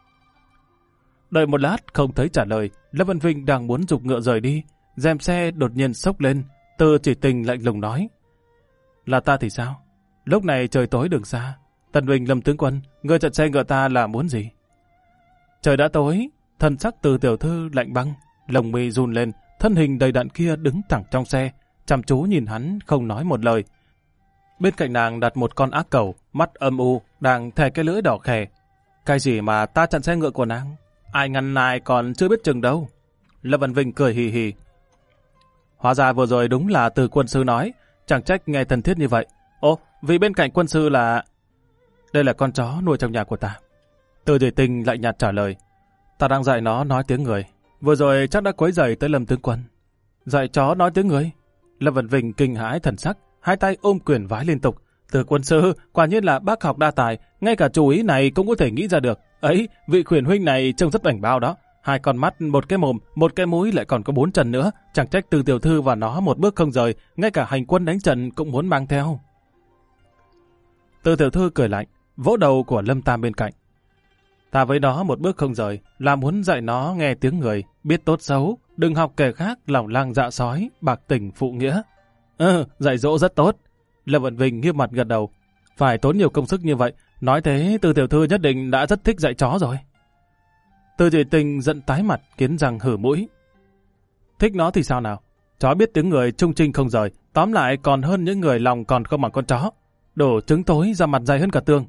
Đợi một lát không thấy trả lời, Lâm Vân Vinh đang muốn giục ngựa rời đi, rèm xe đột nhiên xốc lên, Từ Chỉ Tình lạnh lùng nói. Là ta thì sao? Lúc này trời tối đường xa, Tần Vinh Lâm tướng quân, người chặn xe ngựa ta là muốn gì? Trời đã tối, thân sắc Từ tiểu thư lạnh băng, lồng mi run lên, thân hình đầy đặn kia đứng thẳng trong xe, chăm chú nhìn hắn không nói một lời. Bên cạnh nàng đặt một con ác cẩu, mắt âm u, đang thè cái lưỡi đỏ khè. Cái gì mà ta chặn xe ngựa của nàng? Ai ngăn nài còn chưa biết chừng đâu. Lâm Vân Vinh cười hì hì. Hóa ra vừa rồi đúng là Từ quân sư nói, chẳng trách nghe thân thiết như vậy. Ồ, vì bên cạnh quân sư là... Đây là con chó nuôi trong nhà của ta. Từ Chỉ Tình lạnh nhạt trả lời. Ta đang dạy nó nói tiếng người. Vừa rồi chắc đã quấy rầy tới Lâm tướng quân. Dạy chó nói tiếng người? Lâm Vân Vinh kinh hãi thần sắc, hai tay ôm quyền vái liên tục. Từ quân sư, quả nhiên là bác học đa tài, ngay cả chú ý này cũng có thể nghĩ ra được. Ấy, vị khuyển huynh này trông rất bảnh bao đó. Hai con mắt, một cái mồm, một cái mũi lại còn có 4 chân nữa. Chẳng trách Từ tiểu thư và nó một bước không rời, ngay cả hành quân đánh trận cũng muốn mang theo. Từ tiểu thư cười lạnh, vỗ đầu của Lâm Tam bên cạnh. Ta với nó một bước không rời, là muốn dạy nó nghe tiếng người, biết tốt xấu, đừng học kẻ khác lòng lang dạ sói, bạc tình phụ nghĩa. Dạy dỗ rất tốt. Lâm Vận Vinh nghiêm mặt gật đầu. Phải tốn nhiều công sức như vậy, nói thế Từ tiểu thư nhất định đã rất thích dạy chó rồi. Từ Chỉ Tình giận tái mặt, kiến răng hử mũi. Thích nó thì sao nào? Chó biết tiếng người trung trinh không rời, tóm lại còn hơn những người lòng còn không bằng con chó. Đổ trứng tối ra mặt dày hơn cả tường.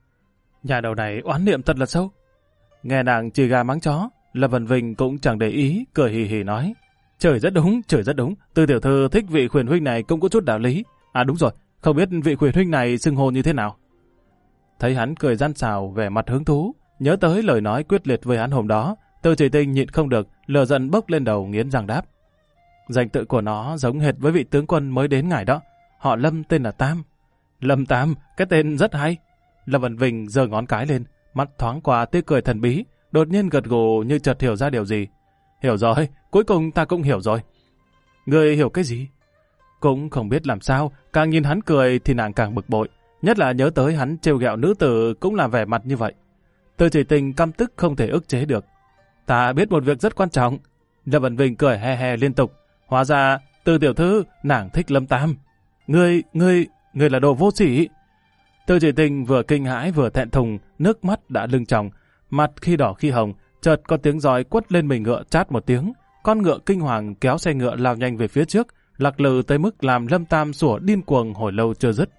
Nhà đầu này oán niệm thật là sâu. Nghe nàng chì gà mắng chó, Lâm Vận Vinh cũng chẳng để ý, cười hì hì nói. Trời rất đúng, Từ tiểu thư thích vị khuyển huynh này cũng có chút đạo lý. À đúng rồi, không biết vị khuyển huynh này xưng hô như thế nào. Thấy hắn cười gian xào, vẻ mặt hứng thú, nhớ tới lời nói quyết liệt với hắn hôm đó, Từ Chỉ Tình nhịn không được, lửa giận bốc lên đầu nghiến răng đáp. Danh tự của nó giống hệt với vị tướng quân mới đến ngài đó, họ Lâm tên là Tam. Lâm Tam, cái tên rất hay. Lâm Vận Vinh giơ ngón cái lên, mắt thoáng qua tia cười thần bí, đột nhiên gật gù như chợt hiểu ra điều gì. Hiểu rồi, cuối cùng ta cũng hiểu rồi. Người hiểu cái gì? Cũng không biết làm sao, càng nhìn hắn cười thì nàng càng bực bội, nhất là nhớ tới hắn trêu ghẹo nữ tử cũng là vẻ mặt như vậy. Từ Chỉ Tình căm tức không thể ức chế được. Ta biết một việc rất quan trọng. Lâm Vận Vinh cười he he liên tục. Hóa ra, Từ tiểu thư, nàng thích Lâm Tam. Ngươi là đồ vô sỉ. Từ Chỉ Tình vừa kinh hãi vừa thẹn thùng, nước mắt đã lưng tròng, mặt khi đỏ khi hồng, chợt có tiếng giòi quất lên mình ngựa chát một tiếng, con ngựa kinh hoàng kéo xe ngựa lao nhanh về phía trước, lặc lừ tới mức làm Lâm Tam sủa điên cuồng hồi lâu chưa dứt.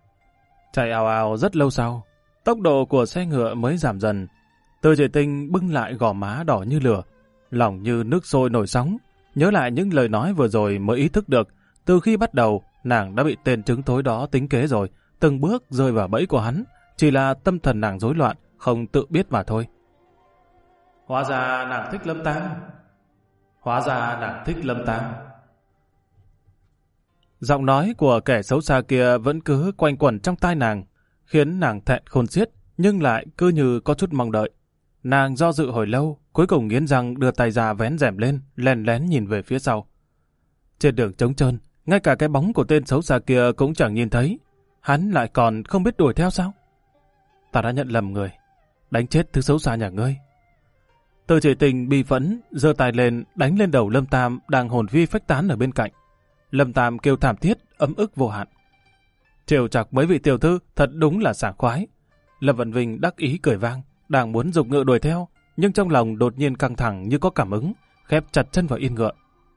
Chạy ào ào rất lâu sau, tốc độ của xe ngựa mới giảm dần. Từ Chỉ Tình bưng lại gò má đỏ như lửa, lòng như nước sôi nổi sóng, nhớ lại những lời nói vừa rồi mới ý thức được, từ khi bắt đầu nàng đã bị tên trứng thối đó tính kế rồi, từng bước rơi vào bẫy của hắn, chỉ là tâm thần nàng rối loạn, không tự biết mà thôi. Hóa ra nàng thích Lâm Tam. Giọng nói của kẻ xấu xa kia vẫn cứ quanh quẩn trong tai nàng, khiến nàng thẹn khôn xiết, nhưng lại cứ như có chút mong đợi. Nàng do dự hồi lâu, cuối cùng nghiến răng đưa tay ra vén rèm lên, lén lén nhìn về phía sau. Trên đường trống trơn, ngay cả cái bóng của tên xấu xa kia cũng chẳng nhìn thấy. Hắn lại còn không biết đuổi theo sao? Ta đã nhận lầm người, đánh chết thứ xấu xa nhà ngươi. Từ Chỉ Tình bi phẫn, giơ tay lên đánh lên đầu Lâm Tam đang hồn vi phách tán ở bên cạnh. Lâm Tam kêu thảm thiết, ấm ức vô hạn. Trêu chọc mấy vị tiểu thư thật đúng là sảng khoái. Lâm Vận Vinh đắc ý cười vang, đang muốn giục ngựa đuổi theo, nhưng trong lòng đột nhiên căng thẳng như có cảm ứng, khép chặt chân vào yên ngựa.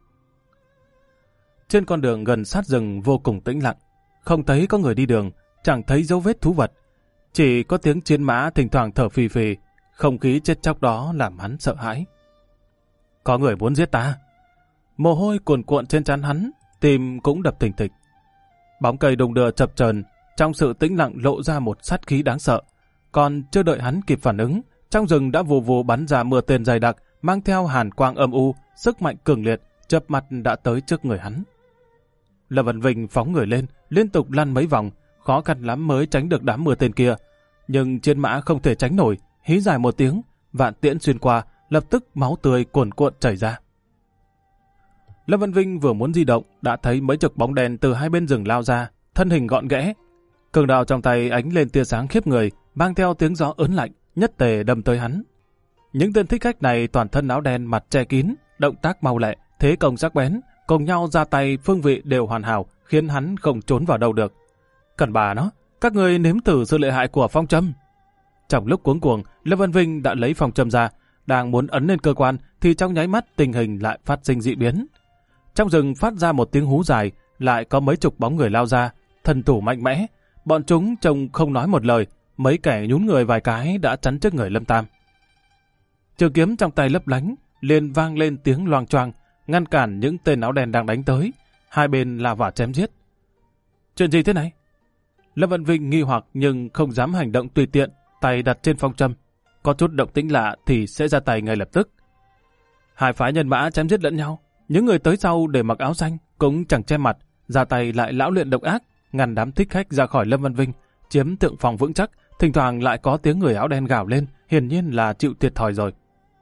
Trên con đường gần sát rừng vô cùng tĩnh lặng, không thấy có người đi đường, chẳng thấy dấu vết thú vật, chỉ có tiếng chiến mã thỉnh thoảng thở phì phì, không khí chết chóc đó làm hắn sợ hãi. Có người muốn giết ta. Mồ hôi cuồn cuộn trên trán hắn, tim cũng đập thình thịch. Bóng cây đùng đưa chập chờn, trong sự tĩnh lặng lộ ra một sát khí đáng sợ. Còn chưa đợi hắn kịp phản ứng, trong rừng đã vù vù bắn ra mưa tên dày đặc, mang theo hàn quang âm u, sức mạnh cường liệt, chớp mắt đã tới trước người hắn. Lâm Vận Vinh phóng người lên, liên tục lăn mấy vòng, khó khăn lắm mới tránh được đám mưa tên kia. Nhưng chiến mã không thể tránh nổi, hí dài một tiếng, vạn tiễn xuyên qua, lập tức máu tươi cuồn cuộn chảy ra. Lâm Vận Vinh vừa muốn di động, đã thấy mấy chục bóng đèn từ hai bên rừng lao ra, thân hình gọn ghẽ. Cường đao trong tay ánh lên tia sáng khiếp người, mang theo tiếng gió ớn lạnh, nhất tề đâm tới hắn. Những tên thích khách này toàn thân áo đen, mặt che kín, động tác mau lẹ, thế công sắc bén, cùng nhau ra tay phương vị đều hoàn hảo, khiến hắn không trốn vào đâu được. Cần bà nó, các người nếm thử sự lợi hại của phong châm. Trong lúc cuống cuồng, Lâm Vận Vinh đã lấy phong châm ra, đang muốn ấn lên cơ quan thì trong nháy mắt tình hình lại phát sinh dị biến. Trong rừng phát ra một tiếng hú dài, lại có mấy chục bóng người lao ra, thần thủ mạnh mẽ. Bọn chúng trông không nói một lời, mấy kẻ nhún người vài cái đã chắn trước người Lâm Tam. Trường kiếm trong tay lấp lánh, liền vang lên tiếng loang choang, ngăn cản những tên áo đen đang đánh tới. Hai bên là vả chém giết. Chuyện gì thế này? Lâm Vận Vinh nghi hoặc nhưng không dám hành động tùy tiện, tay đặt trên phong châm. Có chút động tĩnh lạ thì sẽ ra tay ngay lập tức. Hai phái nhân mã chém giết lẫn nhau. Những người tới sau để mặc áo xanh cũng chẳng che mặt, ra tay lại lão luyện độc ác, ngăn đám thích khách ra khỏi Lâm Vận Vinh, chiếm thượng phòng vững chắc. Thỉnh thoảng lại có tiếng người áo đen gào lên, hiển nhiên là chịu thiệt thòi rồi.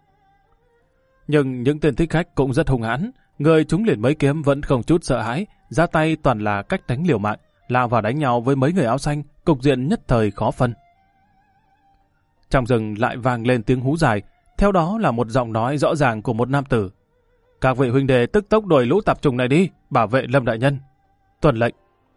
Nhưng những tên thích khách cũng rất hung hãn, người chúng liền mấy kiếm vẫn không chút sợ hãi, ra tay toàn là cách đánh liều mạng, lao vào đánh nhau với mấy người áo xanh, cục diện nhất thời khó phân. Trong rừng lại vang lên tiếng hú dài, theo đó là một giọng nói rõ ràng của một nam tử. Các vị huynh đệ tức tốc đuổi lũ tạp trùng này đi, bảo vệ Lâm đại nhân. Tuân lệnh.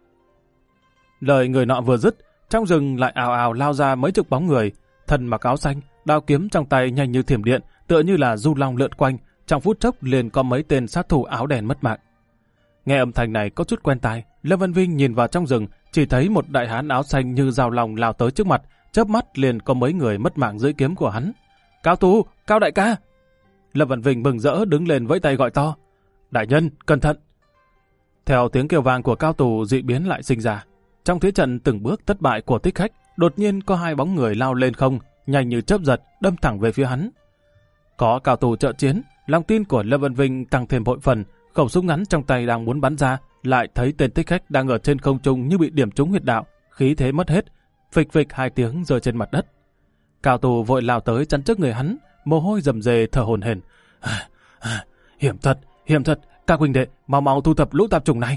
Lời người nọ vừa dứt, trong rừng lại ào ào lao ra mấy chục bóng người, thân mặc áo xanh, đao kiếm trong tay nhanh như thiểm điện, tựa như là du long lượn quanh. Trong phút chốc liền có mấy tên sát thủ áo đen mất mạng. Nghe âm thanh này có chút quen tai, Lâm Vân Vinh nhìn vào trong rừng, chỉ thấy một đại hán áo xanh như dao lòng lao tới trước mặt, chớp mắt liền có mấy người mất mạng dưới kiếm của hắn. Cao Tú, Cao đại ca! Lâm Vân Vinh mừng rỡ đứng lên vẫy tay gọi to. Đại nhân, cẩn thận! Theo tiếng kêu vang của Cao Tú, dị biến lại sinh ra. Trong thế trận từng bước thất bại của Thích Khách, đột nhiên có hai bóng người lao lên không, nhanh như chớp giật, đâm thẳng về phía hắn. Có Cao Tú trợ chiến, lòng tin của Lâm Vân Vinh tăng thêm bội phần, khẩu súng ngắn trong tay đang muốn bắn ra, lại thấy tên Thích Khách đang ở trên không trung như bị điểm trúng huyệt đạo, khí thế mất hết, phịch phịch hai tiếng rơi trên mặt đất. Cao Tú vội lao tới chắn trước người hắn, mồ hôi rầm rề thở hổn hển. Hiểm thật, các huynh đệ, mau mau thu thập lũ tạp trùng này.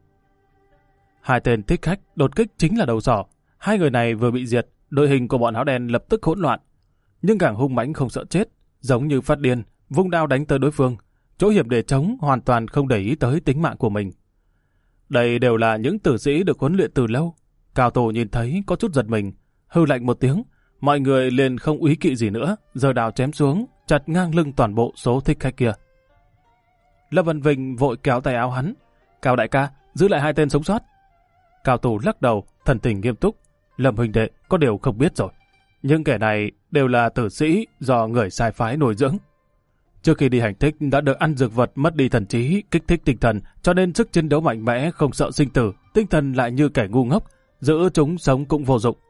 Hai tên Thích Khách đột kích chính là đầu sỏ, hai người này vừa bị diệt, đội hình của bọn áo đen lập tức hỗn loạn, nhưng càng hung mãnh không sợ chết, giống như phát điên, vung đao đánh tới đối phương, chỗ hiểm để chống, hoàn toàn không để ý tới tính mạng của mình. Đây đều là những tử sĩ được huấn luyện từ lâu. Cao Tú nhìn thấy có chút giật mình, hừ lạnh một tiếng, mọi người liền không úy kỵ gì nữa, giơ đao chém xuống, chặt ngang lưng toàn bộ số Thích Khách kia. Lâm Vân Vinh vội kéo tay áo hắn. Cao đại ca, giữ lại hai tên sống sót. Cao Tú lắc đầu, thần tình nghiêm túc. Lâm huynh đệ có điều không biết rồi. Nhưng kẻ này đều là tử sĩ do người sai phái nuôi dưỡng. Trước khi đi hành thích đã được ăn dược vật mất đi thần trí, kích thích tinh thần, cho nên sức chiến đấu mạnh mẽ, không sợ sinh tử, tinh thần lại như kẻ ngu ngốc, giữ chúng sống cũng vô dụng.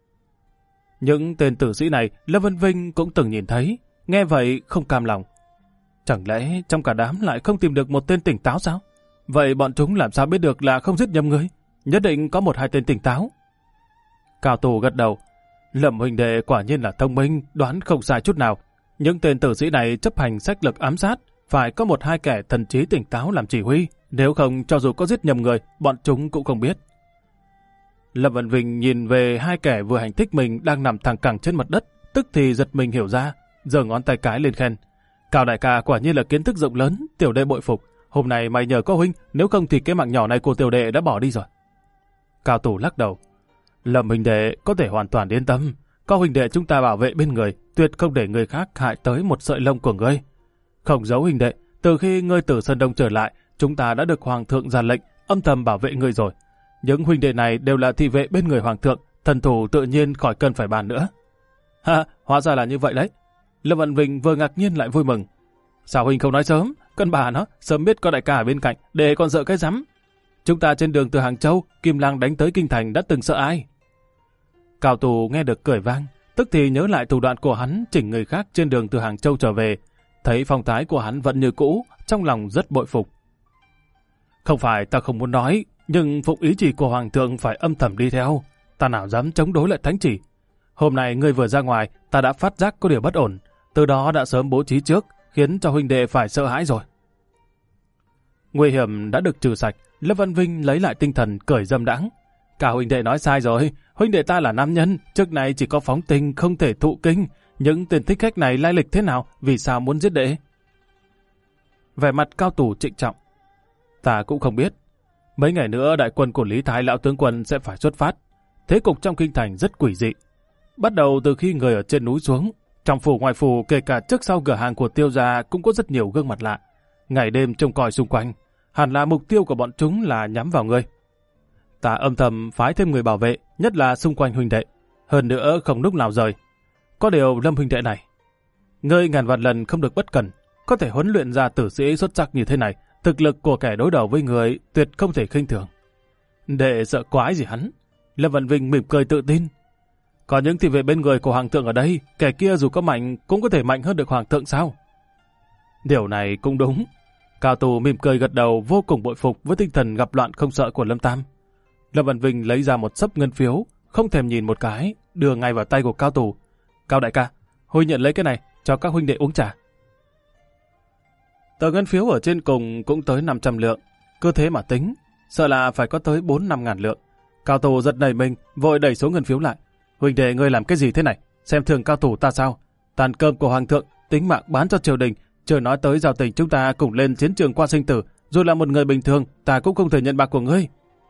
Những tên tử sĩ này Lâm Vân Vinh cũng từng nhìn thấy, nghe vậy không cam lòng. Chẳng lẽ trong cả đám lại không tìm được một tên tỉnh táo sao? Vậy bọn chúng làm sao biết được là không giết nhầm người? Nhất định có một hai tên tỉnh táo. Cao Tú gật đầu. Lâm huynh đệ quả nhiên là thông minh, đoán không sai chút nào. Những tên tử sĩ này chấp hành sách lược ám sát, phải có một hai kẻ thần trí tỉnh táo làm chỉ huy, nếu không cho dù có giết nhầm người, bọn chúng cũng không biết. Lâm Vân Vinh nhìn về hai kẻ vừa hành thích mình đang nằm thẳng cẳng trên mặt đất, tức thì giật mình hiểu ra, giơ ngón tay cái lên khen. Cao đại ca quả nhiên là kiến thức rộng lớn, tiểu đệ bội phục. Hôm nay mày nhờ có huynh, nếu không thì cái mạng nhỏ này của tiểu đệ đã bỏ đi rồi. Cao Tú lắc đầu. Lâm huynh đệ có thể hoàn toàn yên tâm, có huynh đệ chúng ta bảo vệ bên người, tuyệt không để người khác hại tới một sợi lông của ngươi. Không giấu huynh đệ, từ khi ngươi từ Sơn Đông trở lại, chúng ta đã được Hoàng thượng ra lệnh âm thầm bảo vệ ngươi rồi. Những huynh đệ này đều là thị vệ bên người Hoàng thượng, thần thủ tự nhiên khỏi cần phải bàn nữa. Ha, hóa ra là như vậy đấy. Lâm Vân Vinh vừa ngạc nhiên lại vui mừng. Sao huynh không nói sớm, con bà nó sớm biết có đại ca ở bên cạnh, để còn sợ cái rắm. Chúng ta trên đường từ Hàng Châu, Kim Lang đánh tới Kinh Thành đã từng sợ ai? Cao Tú nghe được cười vang, tức thì nhớ lại thủ đoạn của hắn chỉnh người khác trên đường từ Hàng Châu trở về, thấy phong thái của hắn vẫn như cũ, trong lòng rất bội phục. Không phải ta không muốn nói, nhưng phụng ý chỉ của Hoàng thượng phải âm thầm đi theo, ta nào dám chống đối lại thánh chỉ. Hôm nay ngươi vừa ra ngoài, ta đã phát giác có điều bất ổn, từ đó đã sớm bố trí trước, khiến cho huynh đệ phải sợ hãi rồi. Nguy hiểm đã được trừ sạch, Lâm Văn Vinh lấy lại tinh thần cười dâm đãng. Cả huynh đệ nói sai rồi, huynh đệ ta là nam nhân, trước này chỉ có phóng tình không thể thụ kinh, những tên thích khách này lai lịch thế nào, vì sao muốn giết đệ? Vẻ mặt Cao Tú trịnh trọng. Ta cũng không biết. Mấy ngày nữa đại quân của Lý Thái lão tướng quân sẽ phải xuất phát. Thế cục trong kinh thành rất quỷ dị. Bắt đầu từ khi người ở trên núi xuống, trong phủ ngoài phủ kể cả trước sau cửa hàng của Tiêu gia cũng có rất nhiều gương mặt lạ. Ngày đêm trông coi xung quanh, hẳn là mục tiêu của bọn chúng là nhắm vào ngươi. Ta âm thầm phái thêm người bảo vệ, nhất là xung quanh huynh đệ. Hơn nữa không lúc nào rời. Có điều Lâm huynh đệ này, ngươi ngàn vạn lần không được bất cẩn. Có thể huấn luyện ra tử sĩ xuất sắc như thế này, thực lực của kẻ đối đầu với người tuyệt không thể khinh thường. Đệ sợ quái gì hắn? Lâm Văn Vinh mỉm cười tự tin. Có những thị vệ bên người của Hoàng thượng ở đây, kẻ kia dù có mạnh cũng có thể mạnh hơn được Hoàng thượng sao? Điều này cũng đúng. Cao Tú mỉm cười gật đầu, vô cùng bội phục với tinh thần gặp loạn không sợ của Lâm Tam. Lâm Văn Vinh lấy ra một xấp ngân phiếu, không thèm nhìn một cái, đưa ngay vào tay của Cao Tú. Cao đại ca, huynh nhận lấy cái này, cho các huynh đệ uống trà. Tờ ngân phiếu ở trên cùng cũng tới 500 lượng, cứ thế mà tính, sợ là phải có tới 4-5 ngàn lượng. Cao Tú giật nảy mình, vội đẩy số ngân phiếu lại. Huynh đệ ngươi làm cái gì thế này? xem thường cao thủ ta sao? Tàn cơm của hoàng thượng, tính mạng bán cho triều đình, chưa nói tới giao tình chúng ta cùng lên chiến trường qua sinh tử, dù là một người bình thường, ta cũng không thể nhận bạc của ngươi.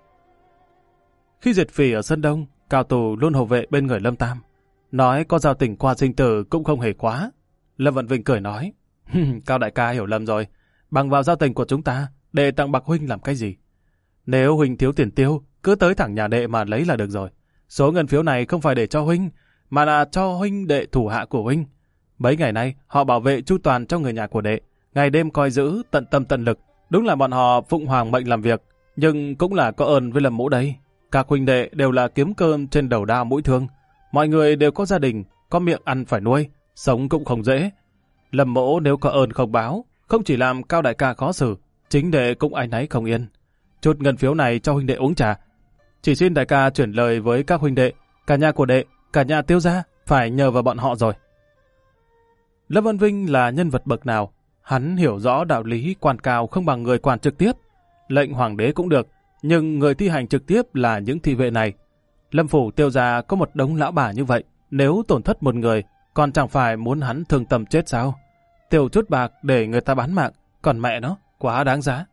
Khi diệt phỉ ở Sơn Đông, Cao Tù luôn hộ vệ bên người Lâm Tam. Nói có giao tình qua sinh tử cũng không hề quá. Lâm Vận Vinh cười nói, Cao đại ca hiểu lầm rồi, bằng vào giao tình của chúng ta, đệ tặng bạc huynh làm cái gì? Nếu huynh thiếu tiền tiêu, cứ tới thẳng nhà đệ mà lấy là được rồi. Số ngân phiếu này không phải để cho huynh, mà là cho huynh đệ thủ hạ của huynh. Mấy ngày nay, họ bảo vệ chu toàn cho người nhà của đệ, ngày đêm coi giữ, tận tâm tận lực. Đúng là bọn họ phụng hoàng mệnh làm việc, nhưng cũng là có ơn với Lâm mỗ đây. Các huynh đệ đều là kiếm cơm trên đầu đao mũi thương. Mọi người đều có gia đình, có miệng ăn phải nuôi, sống cũng không dễ. Lâm mỗ nếu có ơn không báo, không chỉ làm Cao đại ca khó xử, chính đệ cũng áy náy không yên. Chút ngân phiếu này cho huynh đệ uống trà. Chỉ xin đại ca chuyển lời với các huynh đệ, cả nhà của đệ, cả nhà Tiêu gia phải nhờ vào bọn họ rồi. Lâm Văn Vinh là nhân vật bậc nào? Hắn hiểu rõ đạo lý quan cao không bằng người quản trực tiếp. Lệnh hoàng đế cũng được, nhưng người thi hành trực tiếp là những thị vệ này. Lâm phủ Tiêu gia có một đống lão bà như vậy, nếu tổn thất một người, còn chẳng phải muốn hắn thương tâm chết sao? Tiêu chút bạc để người ta bán mạng, còn mẹ nó, quá đáng giá.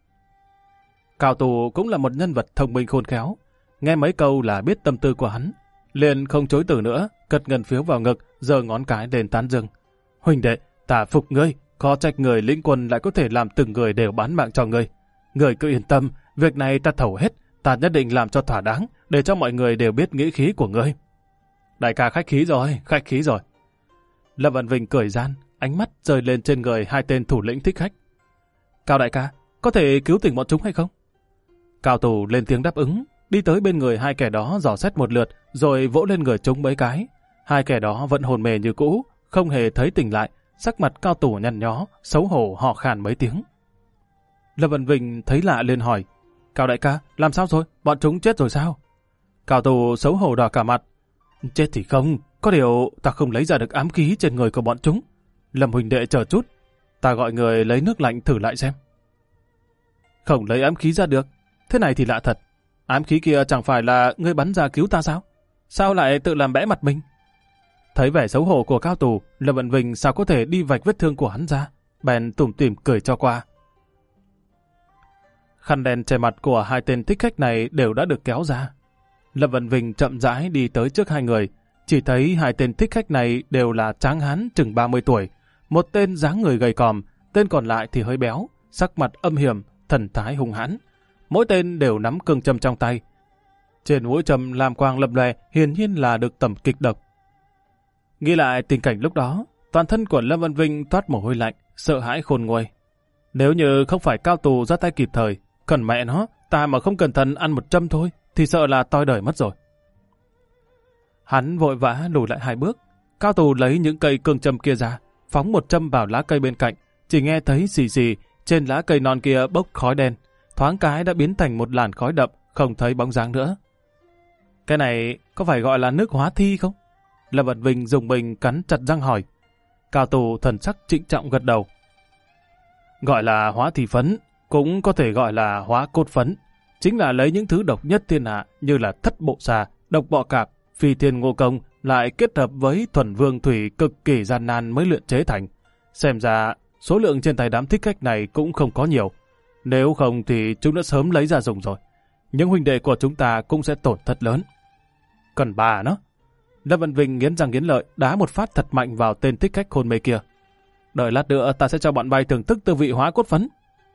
Cao Tù cũng là một nhân vật thông minh khôn khéo. Nghe mấy câu là biết tâm tư của hắn. Liền không chối từ nữa, cất ngân phiếu vào ngực, giơ ngón cái lên tán dương. Huynh đệ, ta phục ngươi, khó trách người lĩnh quân lại có thể làm từng người đều bán mạng cho ngươi. Ngươi cứ yên tâm, việc này ta thầu hết, ta nhất định làm cho thỏa đáng, để cho mọi người đều biết nghĩ khí của ngươi. Đại ca khách khí rồi, khách khí rồi. Lâm Vận Vinh cười gian, ánh mắt rơi lên trên người hai tên thủ lĩnh thích khách. Cao đại ca, có thể cứu tỉnh bọn chúng hay không? Cao Tù lên tiếng đáp ứng, đi tới bên người hai kẻ đó dò xét một lượt, rồi vỗ lên người chúng mấy cái. Hai kẻ đó vẫn hồn mề như cũ, không hề thấy tỉnh lại, sắc mặt Cao Tù nhăn nhó, xấu hổ hò khan mấy tiếng. Lâm Vận Vinh thấy lạ liền hỏi, Cao đại ca, làm sao rồi? Bọn chúng chết rồi sao? Cao Tù xấu hổ đỏ cả mặt. Chết thì không, có điều ta không lấy ra được ám khí trên người của bọn chúng. Lâm huynh đệ chờ chút, ta gọi người lấy nước lạnh thử lại xem. Không lấy ám khí ra được, thế này thì lạ thật. Ám khí kia chẳng phải là ngươi bắn ra cứu ta sao? Sao lại tự làm bẽ mặt mình? Thấy vẻ xấu hổ của Cao Tù, Lâm Vận Vinh sao có thể đi vạch vết thương của hắn ra, bèn tủm tỉm cười cho qua. Khăn đen che mặt của hai tên thích khách này đều đã được kéo ra. Lâm Vận Vinh chậm rãi đi tới trước hai người, chỉ thấy hai tên thích khách này đều là tráng hán chừng 30 tuổi, một tên dáng người gầy còm, tên còn lại thì hơi béo, sắc mặt âm hiểm, thần thái hung hãn. Mỗi tên đều nắm cương châm trong tay. Trên mũi châm làm quang lập lòe, hiển nhiên là được tẩm kịch độc. Nghĩ lại tình cảnh lúc đó, toàn thân của Lâm Văn Vinh toát mồ hôi lạnh, sợ hãi khôn nguôi. Nếu như không phải Cao Tù ra tay kịp thời, cần mẹ nó, ta mà không cẩn thận ăn một châm thôi, thì sợ là toi đời mất rồi. Hắn vội vã lùi lại hai bước. Cao Tù lấy những cây cương châm kia ra, phóng một châm vào lá cây bên cạnh, chỉ nghe thấy xì xì, trên lá cây non kia bốc khói đen, thoáng cái đã biến thành một làn khói đậm, không thấy bóng dáng nữa. Cái này có phải gọi là nước hóa thi không? Lâm Vận Vinh dùng bình cắn chặt răng hỏi. Cao Tù thần sắc trịnh trọng gật đầu. Gọi là hóa thi phấn, cũng có thể gọi là hóa cốt phấn, chính là lấy những thứ độc nhất thiên hạ như là thất bộ xà, độc bọ cạp, phi thiên ngô công lại kết hợp với thuần vương thủy cực kỳ gian nan mới luyện chế thành. Xem ra số lượng trên tay đám thích khách này cũng không có nhiều. Nếu không thì chúng đã sớm lấy ra dùng rồi. Những huynh đệ của chúng ta cũng sẽ tổn thất lớn. Cần bà nó. Lâm Văn Vinh nghiến răng nghiến lợi đá một phát thật mạnh vào tên thích khách khôn mê kia. Đợi lát nữa ta sẽ cho bọn bay thưởng thức tư vị hóa cốt phấn.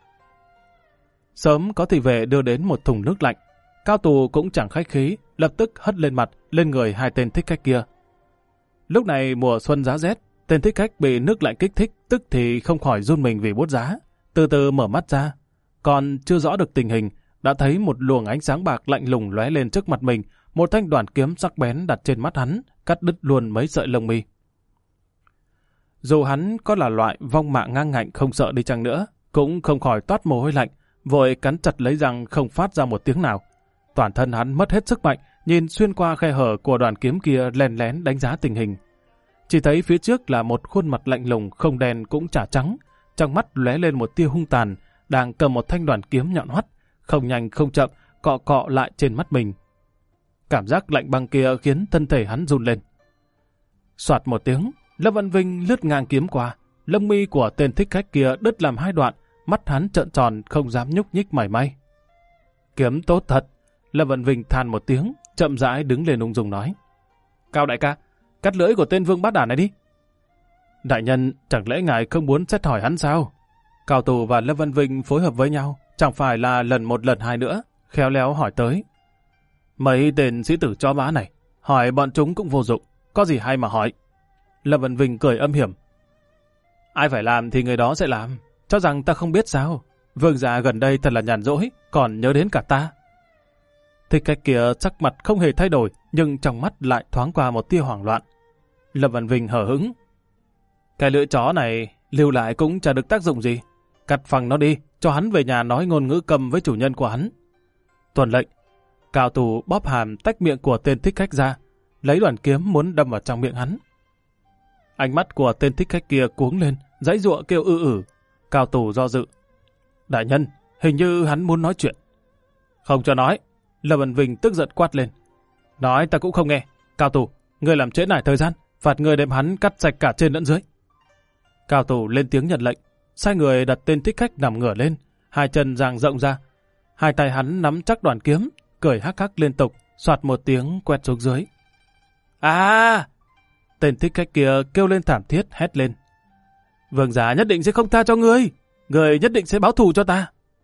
Sớm có thị vệ đưa đến một thùng nước lạnh. Cao Tù cũng chẳng khách khí, lập tức hất lên mặt, lên người hai tên thích khách kia. Lúc này mùa xuân giá rét, tên thích khách bị nước lạnh kích thích, tức thì không khỏi run mình vì buốt giá. Từ từ mở mắt ra, còn chưa rõ được tình hình, đã thấy một luồng ánh sáng bạc lạnh lùng lóe lên trước mặt mình, một thanh đoàn kiếm sắc bén đặt trên mắt hắn, cắt đứt luôn mấy sợi lông mi. Dù hắn có là loại vong mạng ngang ngạnh không sợ đi chăng nữa, cũng không khỏi toát mồ hôi lạnh, vội cắn chặt lấy răng không phát ra một tiếng nào. Toàn thân hắn mất hết sức mạnh, nhìn xuyên qua khe hở của đoàn kiếm kia lén lén đánh giá tình hình. Chỉ thấy phía trước là một khuôn mặt lạnh lùng không đen cũng chả trắng, trong mắt lóe lên một tia hung tàn, đang cầm một thanh đoàn kiếm nhọn hoắt, không nhanh không chậm, cọ cọ lại trên mắt mình. Cảm giác lạnh băng kia khiến thân thể hắn run lên. Soạt một tiếng, Lâm Văn Vinh lướt ngang kiếm qua. Lông mi của tên thích khách kia đứt làm hai đoạn, mắt hắn trợn tròn không dám nhúc nhích mảy may. Kiếm tốt thật. Lâm Văn Vinh than một tiếng, chậm rãi đứng lên ung dung nói. Cao đại ca, cắt lưỡi của tên Vương Bát Đản này đi. Đại nhân, chẳng lẽ ngài không muốn xét hỏi hắn sao? Cao Tù và Lâm Văn Vinh phối hợp với nhau, chẳng phải là lần một lần hai nữa, khéo léo hỏi tới. Mấy tên sĩ tử chó má này, hỏi bọn chúng cũng vô dụng, có gì hay mà hỏi. Lâm Văn Vinh cười âm hiểm. Ai phải làm thì người đó sẽ làm, cho rằng ta không biết sao. Vương gia gần đây thật là nhàn rỗi, còn nhớ đến cả ta. Thích khách kia sắc mặt không hề thay đổi, nhưng trong mắt lại thoáng qua một tia hoảng loạn. Lâm Văn Vinh hờ hững. Cái lưỡi chó này lưu lại cũng chả được tác dụng gì. Cắt phăng nó đi, cho hắn về nhà nói ngôn ngữ cầm với chủ nhân của hắn. Tuần lệnh. Cao Tù bóp hàm tách miệng của tên thích khách ra, lấy đoạn kiếm muốn đâm vào trong miệng hắn. Ánh mắt của tên thích khách kia cuống lên, giãy giụa kêu ư. Cao Tù do dự. Đại nhân, hình như hắn muốn nói chuyện. Không cho nói. Lâm Văn Vinh tức giận quát lên. Nói ta cũng không nghe. Cao Tù, ngươi làm trễ nải thời gian, phạt ngươi đem hắn cắt sạch cả trên lẫn dưới. Cao Tù lên tiếng nhận lệnh, sai người đặt tên thích khách nằm ngửa lên, hai chân dang rộng ra. Hai tay hắn nắm chắc đoàn kiếm, cười hắc hắc liên tục, soạt một tiếng quét xuống dưới. À! Tên thích khách kia kêu lên thảm thiết, hét lên. Vương gia nhất định sẽ không tha cho ngươi, ngươi nhất định sẽ báo thù cho ta.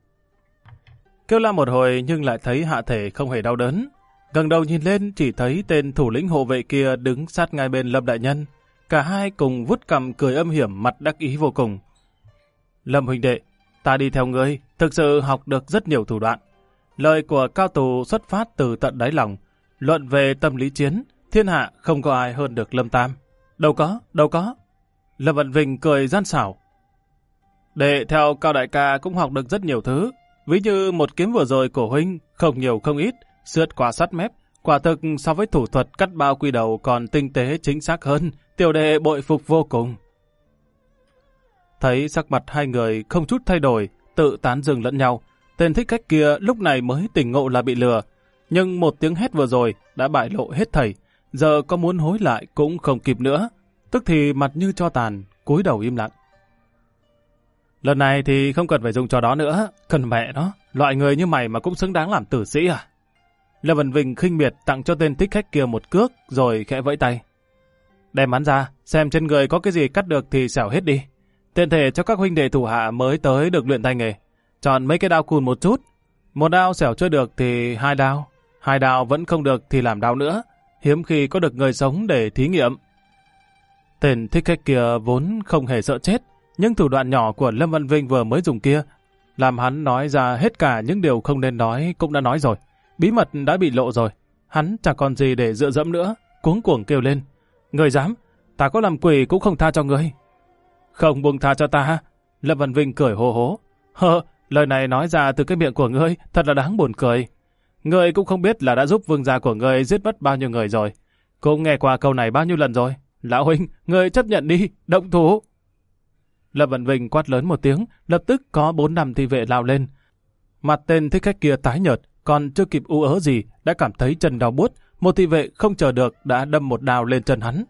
Kêu la một hồi nhưng lại thấy hạ thể không hề đau đớn. Ngẩng đầu nhìn lên chỉ thấy tên thủ lĩnh hộ vệ kia đứng sát ngay bên Lâm đại nhân. Cả hai cùng vút cằm cười âm hiểm, mặt đắc ý vô cùng. Lâm huynh đệ, ta đi theo ngươi, thực sự học được rất nhiều thủ đoạn. Lời của Cao Tù xuất phát từ tận đáy lòng. Luận về tâm lý chiến, thiên hạ không có ai hơn được Lâm Tam. Đâu có. Lâm Văn Vinh cười gian xảo. Đệ theo Cao đại ca cũng học được rất nhiều thứ. Ví như một kiếm vừa rồi của huynh, không nhiều không ít, sượt qua sắt mép, quả thực so với thủ thuật cắt bao quy đầu còn tinh tế chính xác hơn, tiểu đệ bội phục vô cùng. Thấy sắc mặt hai người không chút thay đổi, tự tán dương lẫn nhau, tên thích khách kia lúc này mới tỉnh ngộ là bị lừa, nhưng một tiếng hét vừa rồi đã bại lộ hết thảy, giờ có muốn hối lại cũng không kịp nữa, tức thì mặt như tro tàn, cúi đầu im lặng. Lần này thì không cần phải dùng trò đó nữa, cần mẹ nó, loại người như mày mà cũng xứng đáng làm tử sĩ à? Lâm Văn Vinh khinh miệt tặng cho tên thích khách kia một cước rồi khẽ vẫy tay. Đem hắn ra, xem trên người có cái gì cắt được thì xẻo hết đi. Tiện thể cho các huynh đệ thủ hạ mới tới được luyện tay nghề. Chọn mấy cái đao cùn một chút. Một đao xẻo chưa được thì hai đao. Hai đao vẫn không được thì làm đao nữa. Hiếm khi có được người sống để thí nghiệm. Tên thích khách kia vốn không hề sợ chết. Nhưng thủ đoạn nhỏ của Lâm Văn Vinh vừa mới dùng kia làm hắn nói ra hết cả những điều không nên nói cũng đã nói rồi. Bí mật đã bị lộ rồi. Hắn chẳng còn gì để dựa dẫm nữa. Cuống cuồng kêu lên. Người dám, ta có làm quỷ cũng không tha cho ngươi. Không buông tha cho ta. Lâm Văn Vinh cười hô hố. Lời này nói ra từ cái miệng của ngươi thật là đáng buồn cười. Ngươi cũng không biết là đã giúp vương gia của ngươi giết mất bao nhiêu người rồi. Cũng nghe qua câu này bao nhiêu lần rồi. Lão huynh, ngươi chấp nhận đi, động thủ. Lâm Văn Vinh quát lớn một tiếng, lập tức có 4-5 thị vệ lao lên. Mặt tên thích khách kia tái nhợt, còn chưa kịp ú ớ gì, đã cảm thấy chân đau buốt. Một thị vệ không chờ được đã đâm một đao lên chân hắn.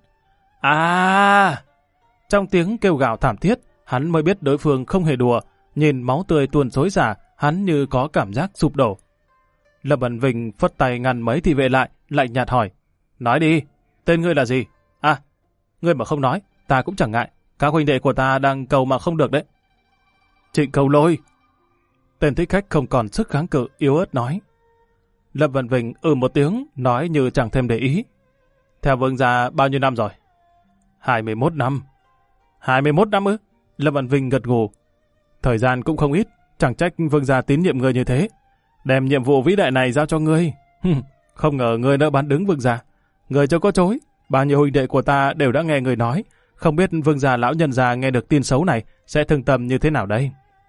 À! Trong tiếng kêu gào thảm thiết, hắn mới biết đối phương không hề đùa. Nhìn máu tươi tuôn xối xả, hắn như có cảm giác sụp đổ. Lâm Văn Vinh phất tay ngăn mấy thị vệ lại, lạnh nhạt hỏi. Nói đi, tên ngươi là gì? À, ngươi mà không nói, ta cũng chẳng ngại. Các huynh đệ của ta đang cầu mà không được đấy. Trịnh Cầu Lôi. Tên thích khách không còn sức kháng cự, yếu ớt nói. Lâm Văn Vinh một tiếng, nói như chẳng thêm để ý. Theo vương gia bao nhiêu năm rồi? 21 năm. 21 năm ư? Lâm Văn Vinh gật gù. Thời gian cũng không ít, chẳng trách vương gia tín nhiệm ngươi như thế. Đem nhiệm vụ vĩ đại này giao cho ngươi. Không ngờ ngươi đã bán đứng vương gia. Ngươi cho có chối. Bao nhiêu huynh đệ của ta đều đã nghe người nói. Không biết vương gia lão nhân già nghe được tin xấu này sẽ thương tâm như thế nào đây?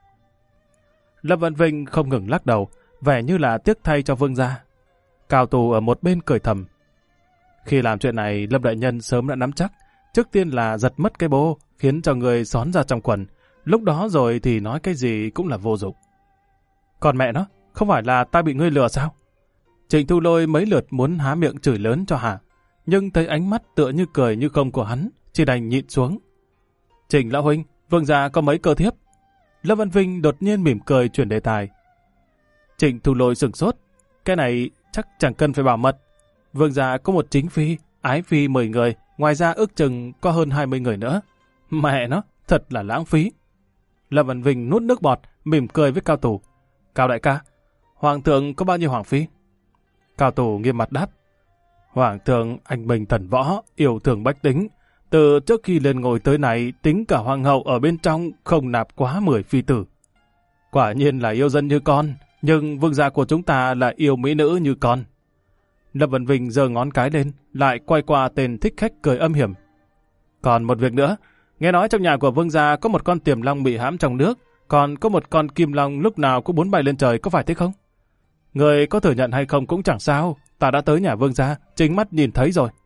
Lâm Văn Vinh không ngừng lắc đầu, vẻ như là tiếc thay cho vương gia. Cao Tù ở một bên cười thầm. Khi làm chuyện này, Lâm đại nhân sớm đã nắm chắc. Trước tiên là giật mất cái bô, khiến cho người xón ra trong quần. Lúc đó rồi thì nói cái gì cũng là vô dụng. Còn mẹ nó, không phải là ta bị ngươi lừa sao? Trịnh Thu Lôi mấy lượt muốn há miệng chửi lớn cho hả? nhưng thấy ánh mắt tựa như cười như không của hắn, chỉ đành nhịn xuống. Trịnh lão huynh, vương gia có mấy cơ thiếp? Lâm Văn Vinh đột nhiên mỉm cười chuyển đề tài. Trịnh Thu Lôi sửng sốt, cái này chắc chẳng cần phải bảo mật. Vương gia có một chính phi, ái phi 10 người, ngoài ra ước chừng có hơn 20 người nữa. Mẹ nó, thật là lãng phí. Lâm Văn Vinh nuốt nước bọt, mỉm cười với Cao Tù. Cao đại ca, hoàng thượng có bao nhiêu hoàng phi? Cao Tù nghiêm mặt đáp. Hoàng thượng anh bình thần võ, yêu thương bách tính. Từ trước khi lên ngôi tới này, tính cả hoàng hậu ở bên trong không nạp quá 10 phi tử. Quả nhiên là yêu dân như con, nhưng vương gia của chúng ta là yêu mỹ nữ như con. Lâm Văn Vinh giơ ngón cái lên, lại quay qua tên thích khách cười âm hiểm. Còn một việc nữa, nghe nói trong nhà của vương gia có một con tiềm long bị hãm trong nước, còn có một con kim long lúc nào cũng muốn bay lên trời, có phải thế không? Người có thừa nhận hay không cũng chẳng sao, ta đã tới nhà vương gia, chính mắt nhìn thấy rồi.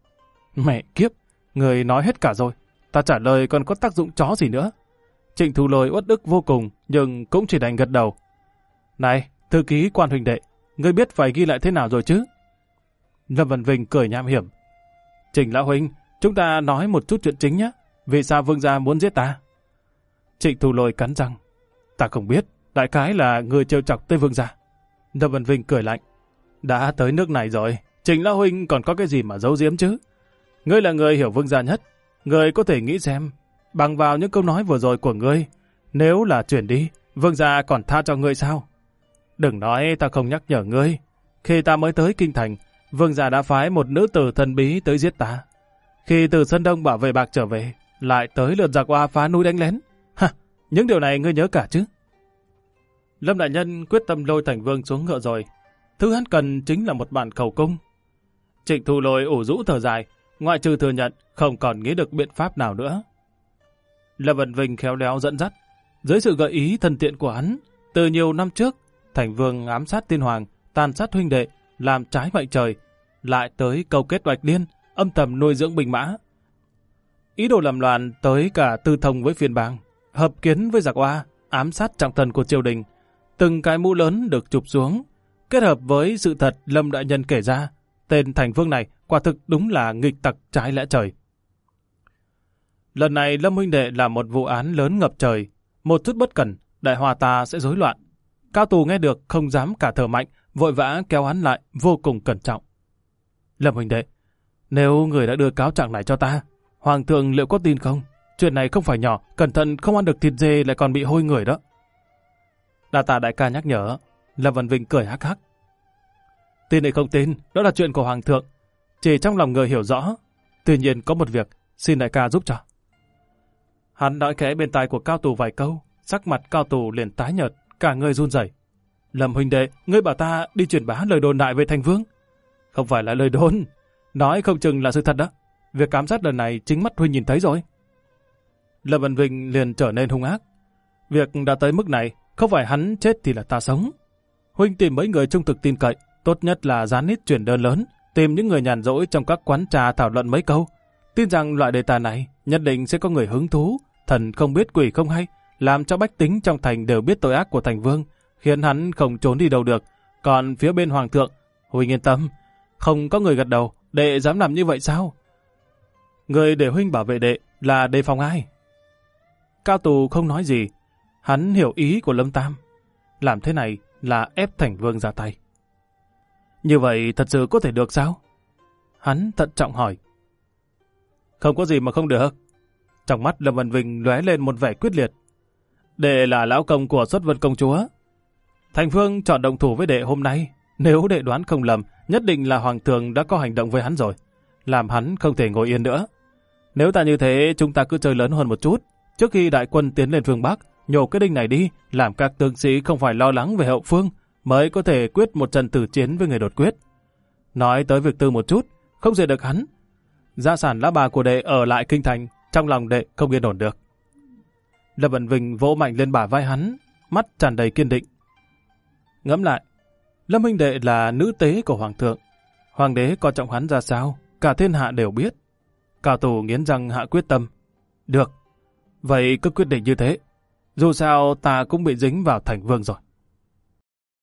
Mẹ kiếp, người nói hết cả rồi, ta trả lời còn có tác dụng chó gì nữa. Trịnh Thu Lôi uất ức vô cùng, nhưng cũng chỉ đành gật đầu. Này, thư ký Quan huynh đệ, ngươi biết phải ghi lại thế nào rồi chứ? Lâm Văn Vinh cười nham hiểm. Trịnh lão huynh, chúng ta nói một chút chuyện chính nhé. Vì sao vương gia muốn giết ta? Trịnh Thu Lôi cắn răng. Ta không biết, đại khái là người trêu chọc tới vương gia. Lâm Văn Vinh cười lạnh. Đã tới nước này rồi, Trịnh lão huynh còn có cái gì mà giấu giếm chứ? Ngươi là người hiểu vương gia nhất, ngươi có thể nghĩ xem, bằng vào những câu nói vừa rồi của ngươi, nếu là chuyển đi, vương gia còn tha cho ngươi sao? Đừng nói ta không nhắc nhở ngươi, khi ta mới tới kinh thành, vương gia đã phái một nữ tử thần bí tới giết ta. Khi từ Sơn Đông bảo vệ bạc trở về, lại tới lượt giặc oa phá núi đánh lén. Ha, những điều này ngươi nhớ cả chứ? Lâm đại nhân quyết tâm lôi Thành Vương xuống ngựa rồi. Thứ hắn cần chính là một bản khẩu cung. Trịnh Thu Lôi ủ rũ thở dài, ngoại trừ thừa nhận không còn nghĩ được biện pháp nào nữa. Lâm Văn Vinh khéo léo dẫn dắt, dưới sự gợi ý thân tiện của hắn, từ nhiều năm trước, Thành Vương ám sát tiên hoàng, tàn sát huynh đệ, làm trái mệnh trời, lại tới câu kết Bạch Liên, âm thầm nuôi dưỡng binh mã. Ý đồ làm loạn tới cả tư thông với phiên bang, hợp kiến với giặc oa, ám sát trọng thần của triều đình. Từng cái mũ lớn được chụp xuống, kết hợp với sự thật Lâm đại nhân kể ra, tên Thành Vương này quả thực đúng là nghịch tặc trái lẽ trời. Lần này Lâm huynh đệ là một vụ án lớn ngập trời, một chút bất cẩn, đại hòa ta sẽ rối loạn. Cao Tù nghe được không dám cả thở mạnh, vội vã kéo hắn lại, vô cùng cẩn trọng. Lâm huynh đệ, nếu người đã đưa cáo trạng này cho ta, hoàng thượng liệu có tin không? Chuyện này không phải nhỏ, cẩn thận không ăn được thịt dê lại còn bị hôi người đó. Đa tạ đại ca nhắc nhở. Lâm Văn Vinh cười hắc hắc. Tin hay không tin, đó là chuyện của hoàng thượng. Chỉ trong lòng người hiểu rõ. Tuy nhiên có một việc, xin đại ca giúp cho. Hắn nói khẽ bên tai của Cao Tù vài câu, sắc mặt Cao Tù liền tái nhợt, cả người run rẩy. Lâm huynh đệ, ngươi bảo ta đi truyền bá lời đồn đại về Thành Vương. Không phải là lời đồn, nói không chừng là sự thật đó. Việc ám sát lần này chính mắt huynh nhìn thấy rồi. Lâm Văn Vinh liền trở nên hung ác. Việc đã tới mức này, không phải hắn chết thì là ta sống. Huynh tìm mấy người trung thực tin cậy, tốt nhất là dán nít chuyển đơn lớn, tìm những người nhàn rỗi trong các quán trà thảo luận mấy câu. Tin rằng loại đề tài này nhất định sẽ có người hứng thú, thần không biết quỷ không hay, làm cho bách tính trong thành đều biết tội ác của Thành Vương, khiến hắn không trốn đi đâu được. Còn phía bên hoàng thượng, huynh yên tâm, không có người gật đầu, đệ dám làm như vậy sao? Người để huynh bảo vệ đệ là đề phòng ai? Cao Tù không nói gì, hắn hiểu ý của Lâm Tam. Làm thế này là ép Thành Vương ra tay. Như vậy thật sự có thể được sao? Hắn thận trọng hỏi. Không có gì mà không được. Trong mắt Lâm Văn Vinh lóe lên một vẻ quyết liệt. Đệ là lão công của Xuất Vân công chúa. Thành Vương chọn động thủ với đệ hôm nay. Nếu đệ đoán không lầm, nhất định là hoàng thượng đã có hành động với hắn rồi. Làm hắn không thể ngồi yên nữa. Nếu ta như thế, chúng ta cứ chơi lớn hơn một chút. Trước khi đại quân tiến lên phương Bắc, nhổ cái đinh này đi, làm các tướng sĩ không phải lo lắng về hậu phương, mới có thể quyết một trận tử chiến với người đột quyết. Nói tới việc Tư một chút, không dễ được hắn. Gia sản lá bà của đệ ở lại kinh thành, trong lòng đệ không yên ổn được. Lâm Văn Vinh vỗ mạnh lên bả vai hắn, mắt tràn đầy kiên định. Ngẫm lại, Lâm huynh đệ là nữ tế của hoàng thượng. Hoàng đế coi trọng hắn ra sao, cả thiên hạ đều biết. Cao Tù nghiến răng hạ quyết tâm. Được, vậy cứ quyết định như thế. Dù sao ta cũng bị dính vào Thành Vương rồi.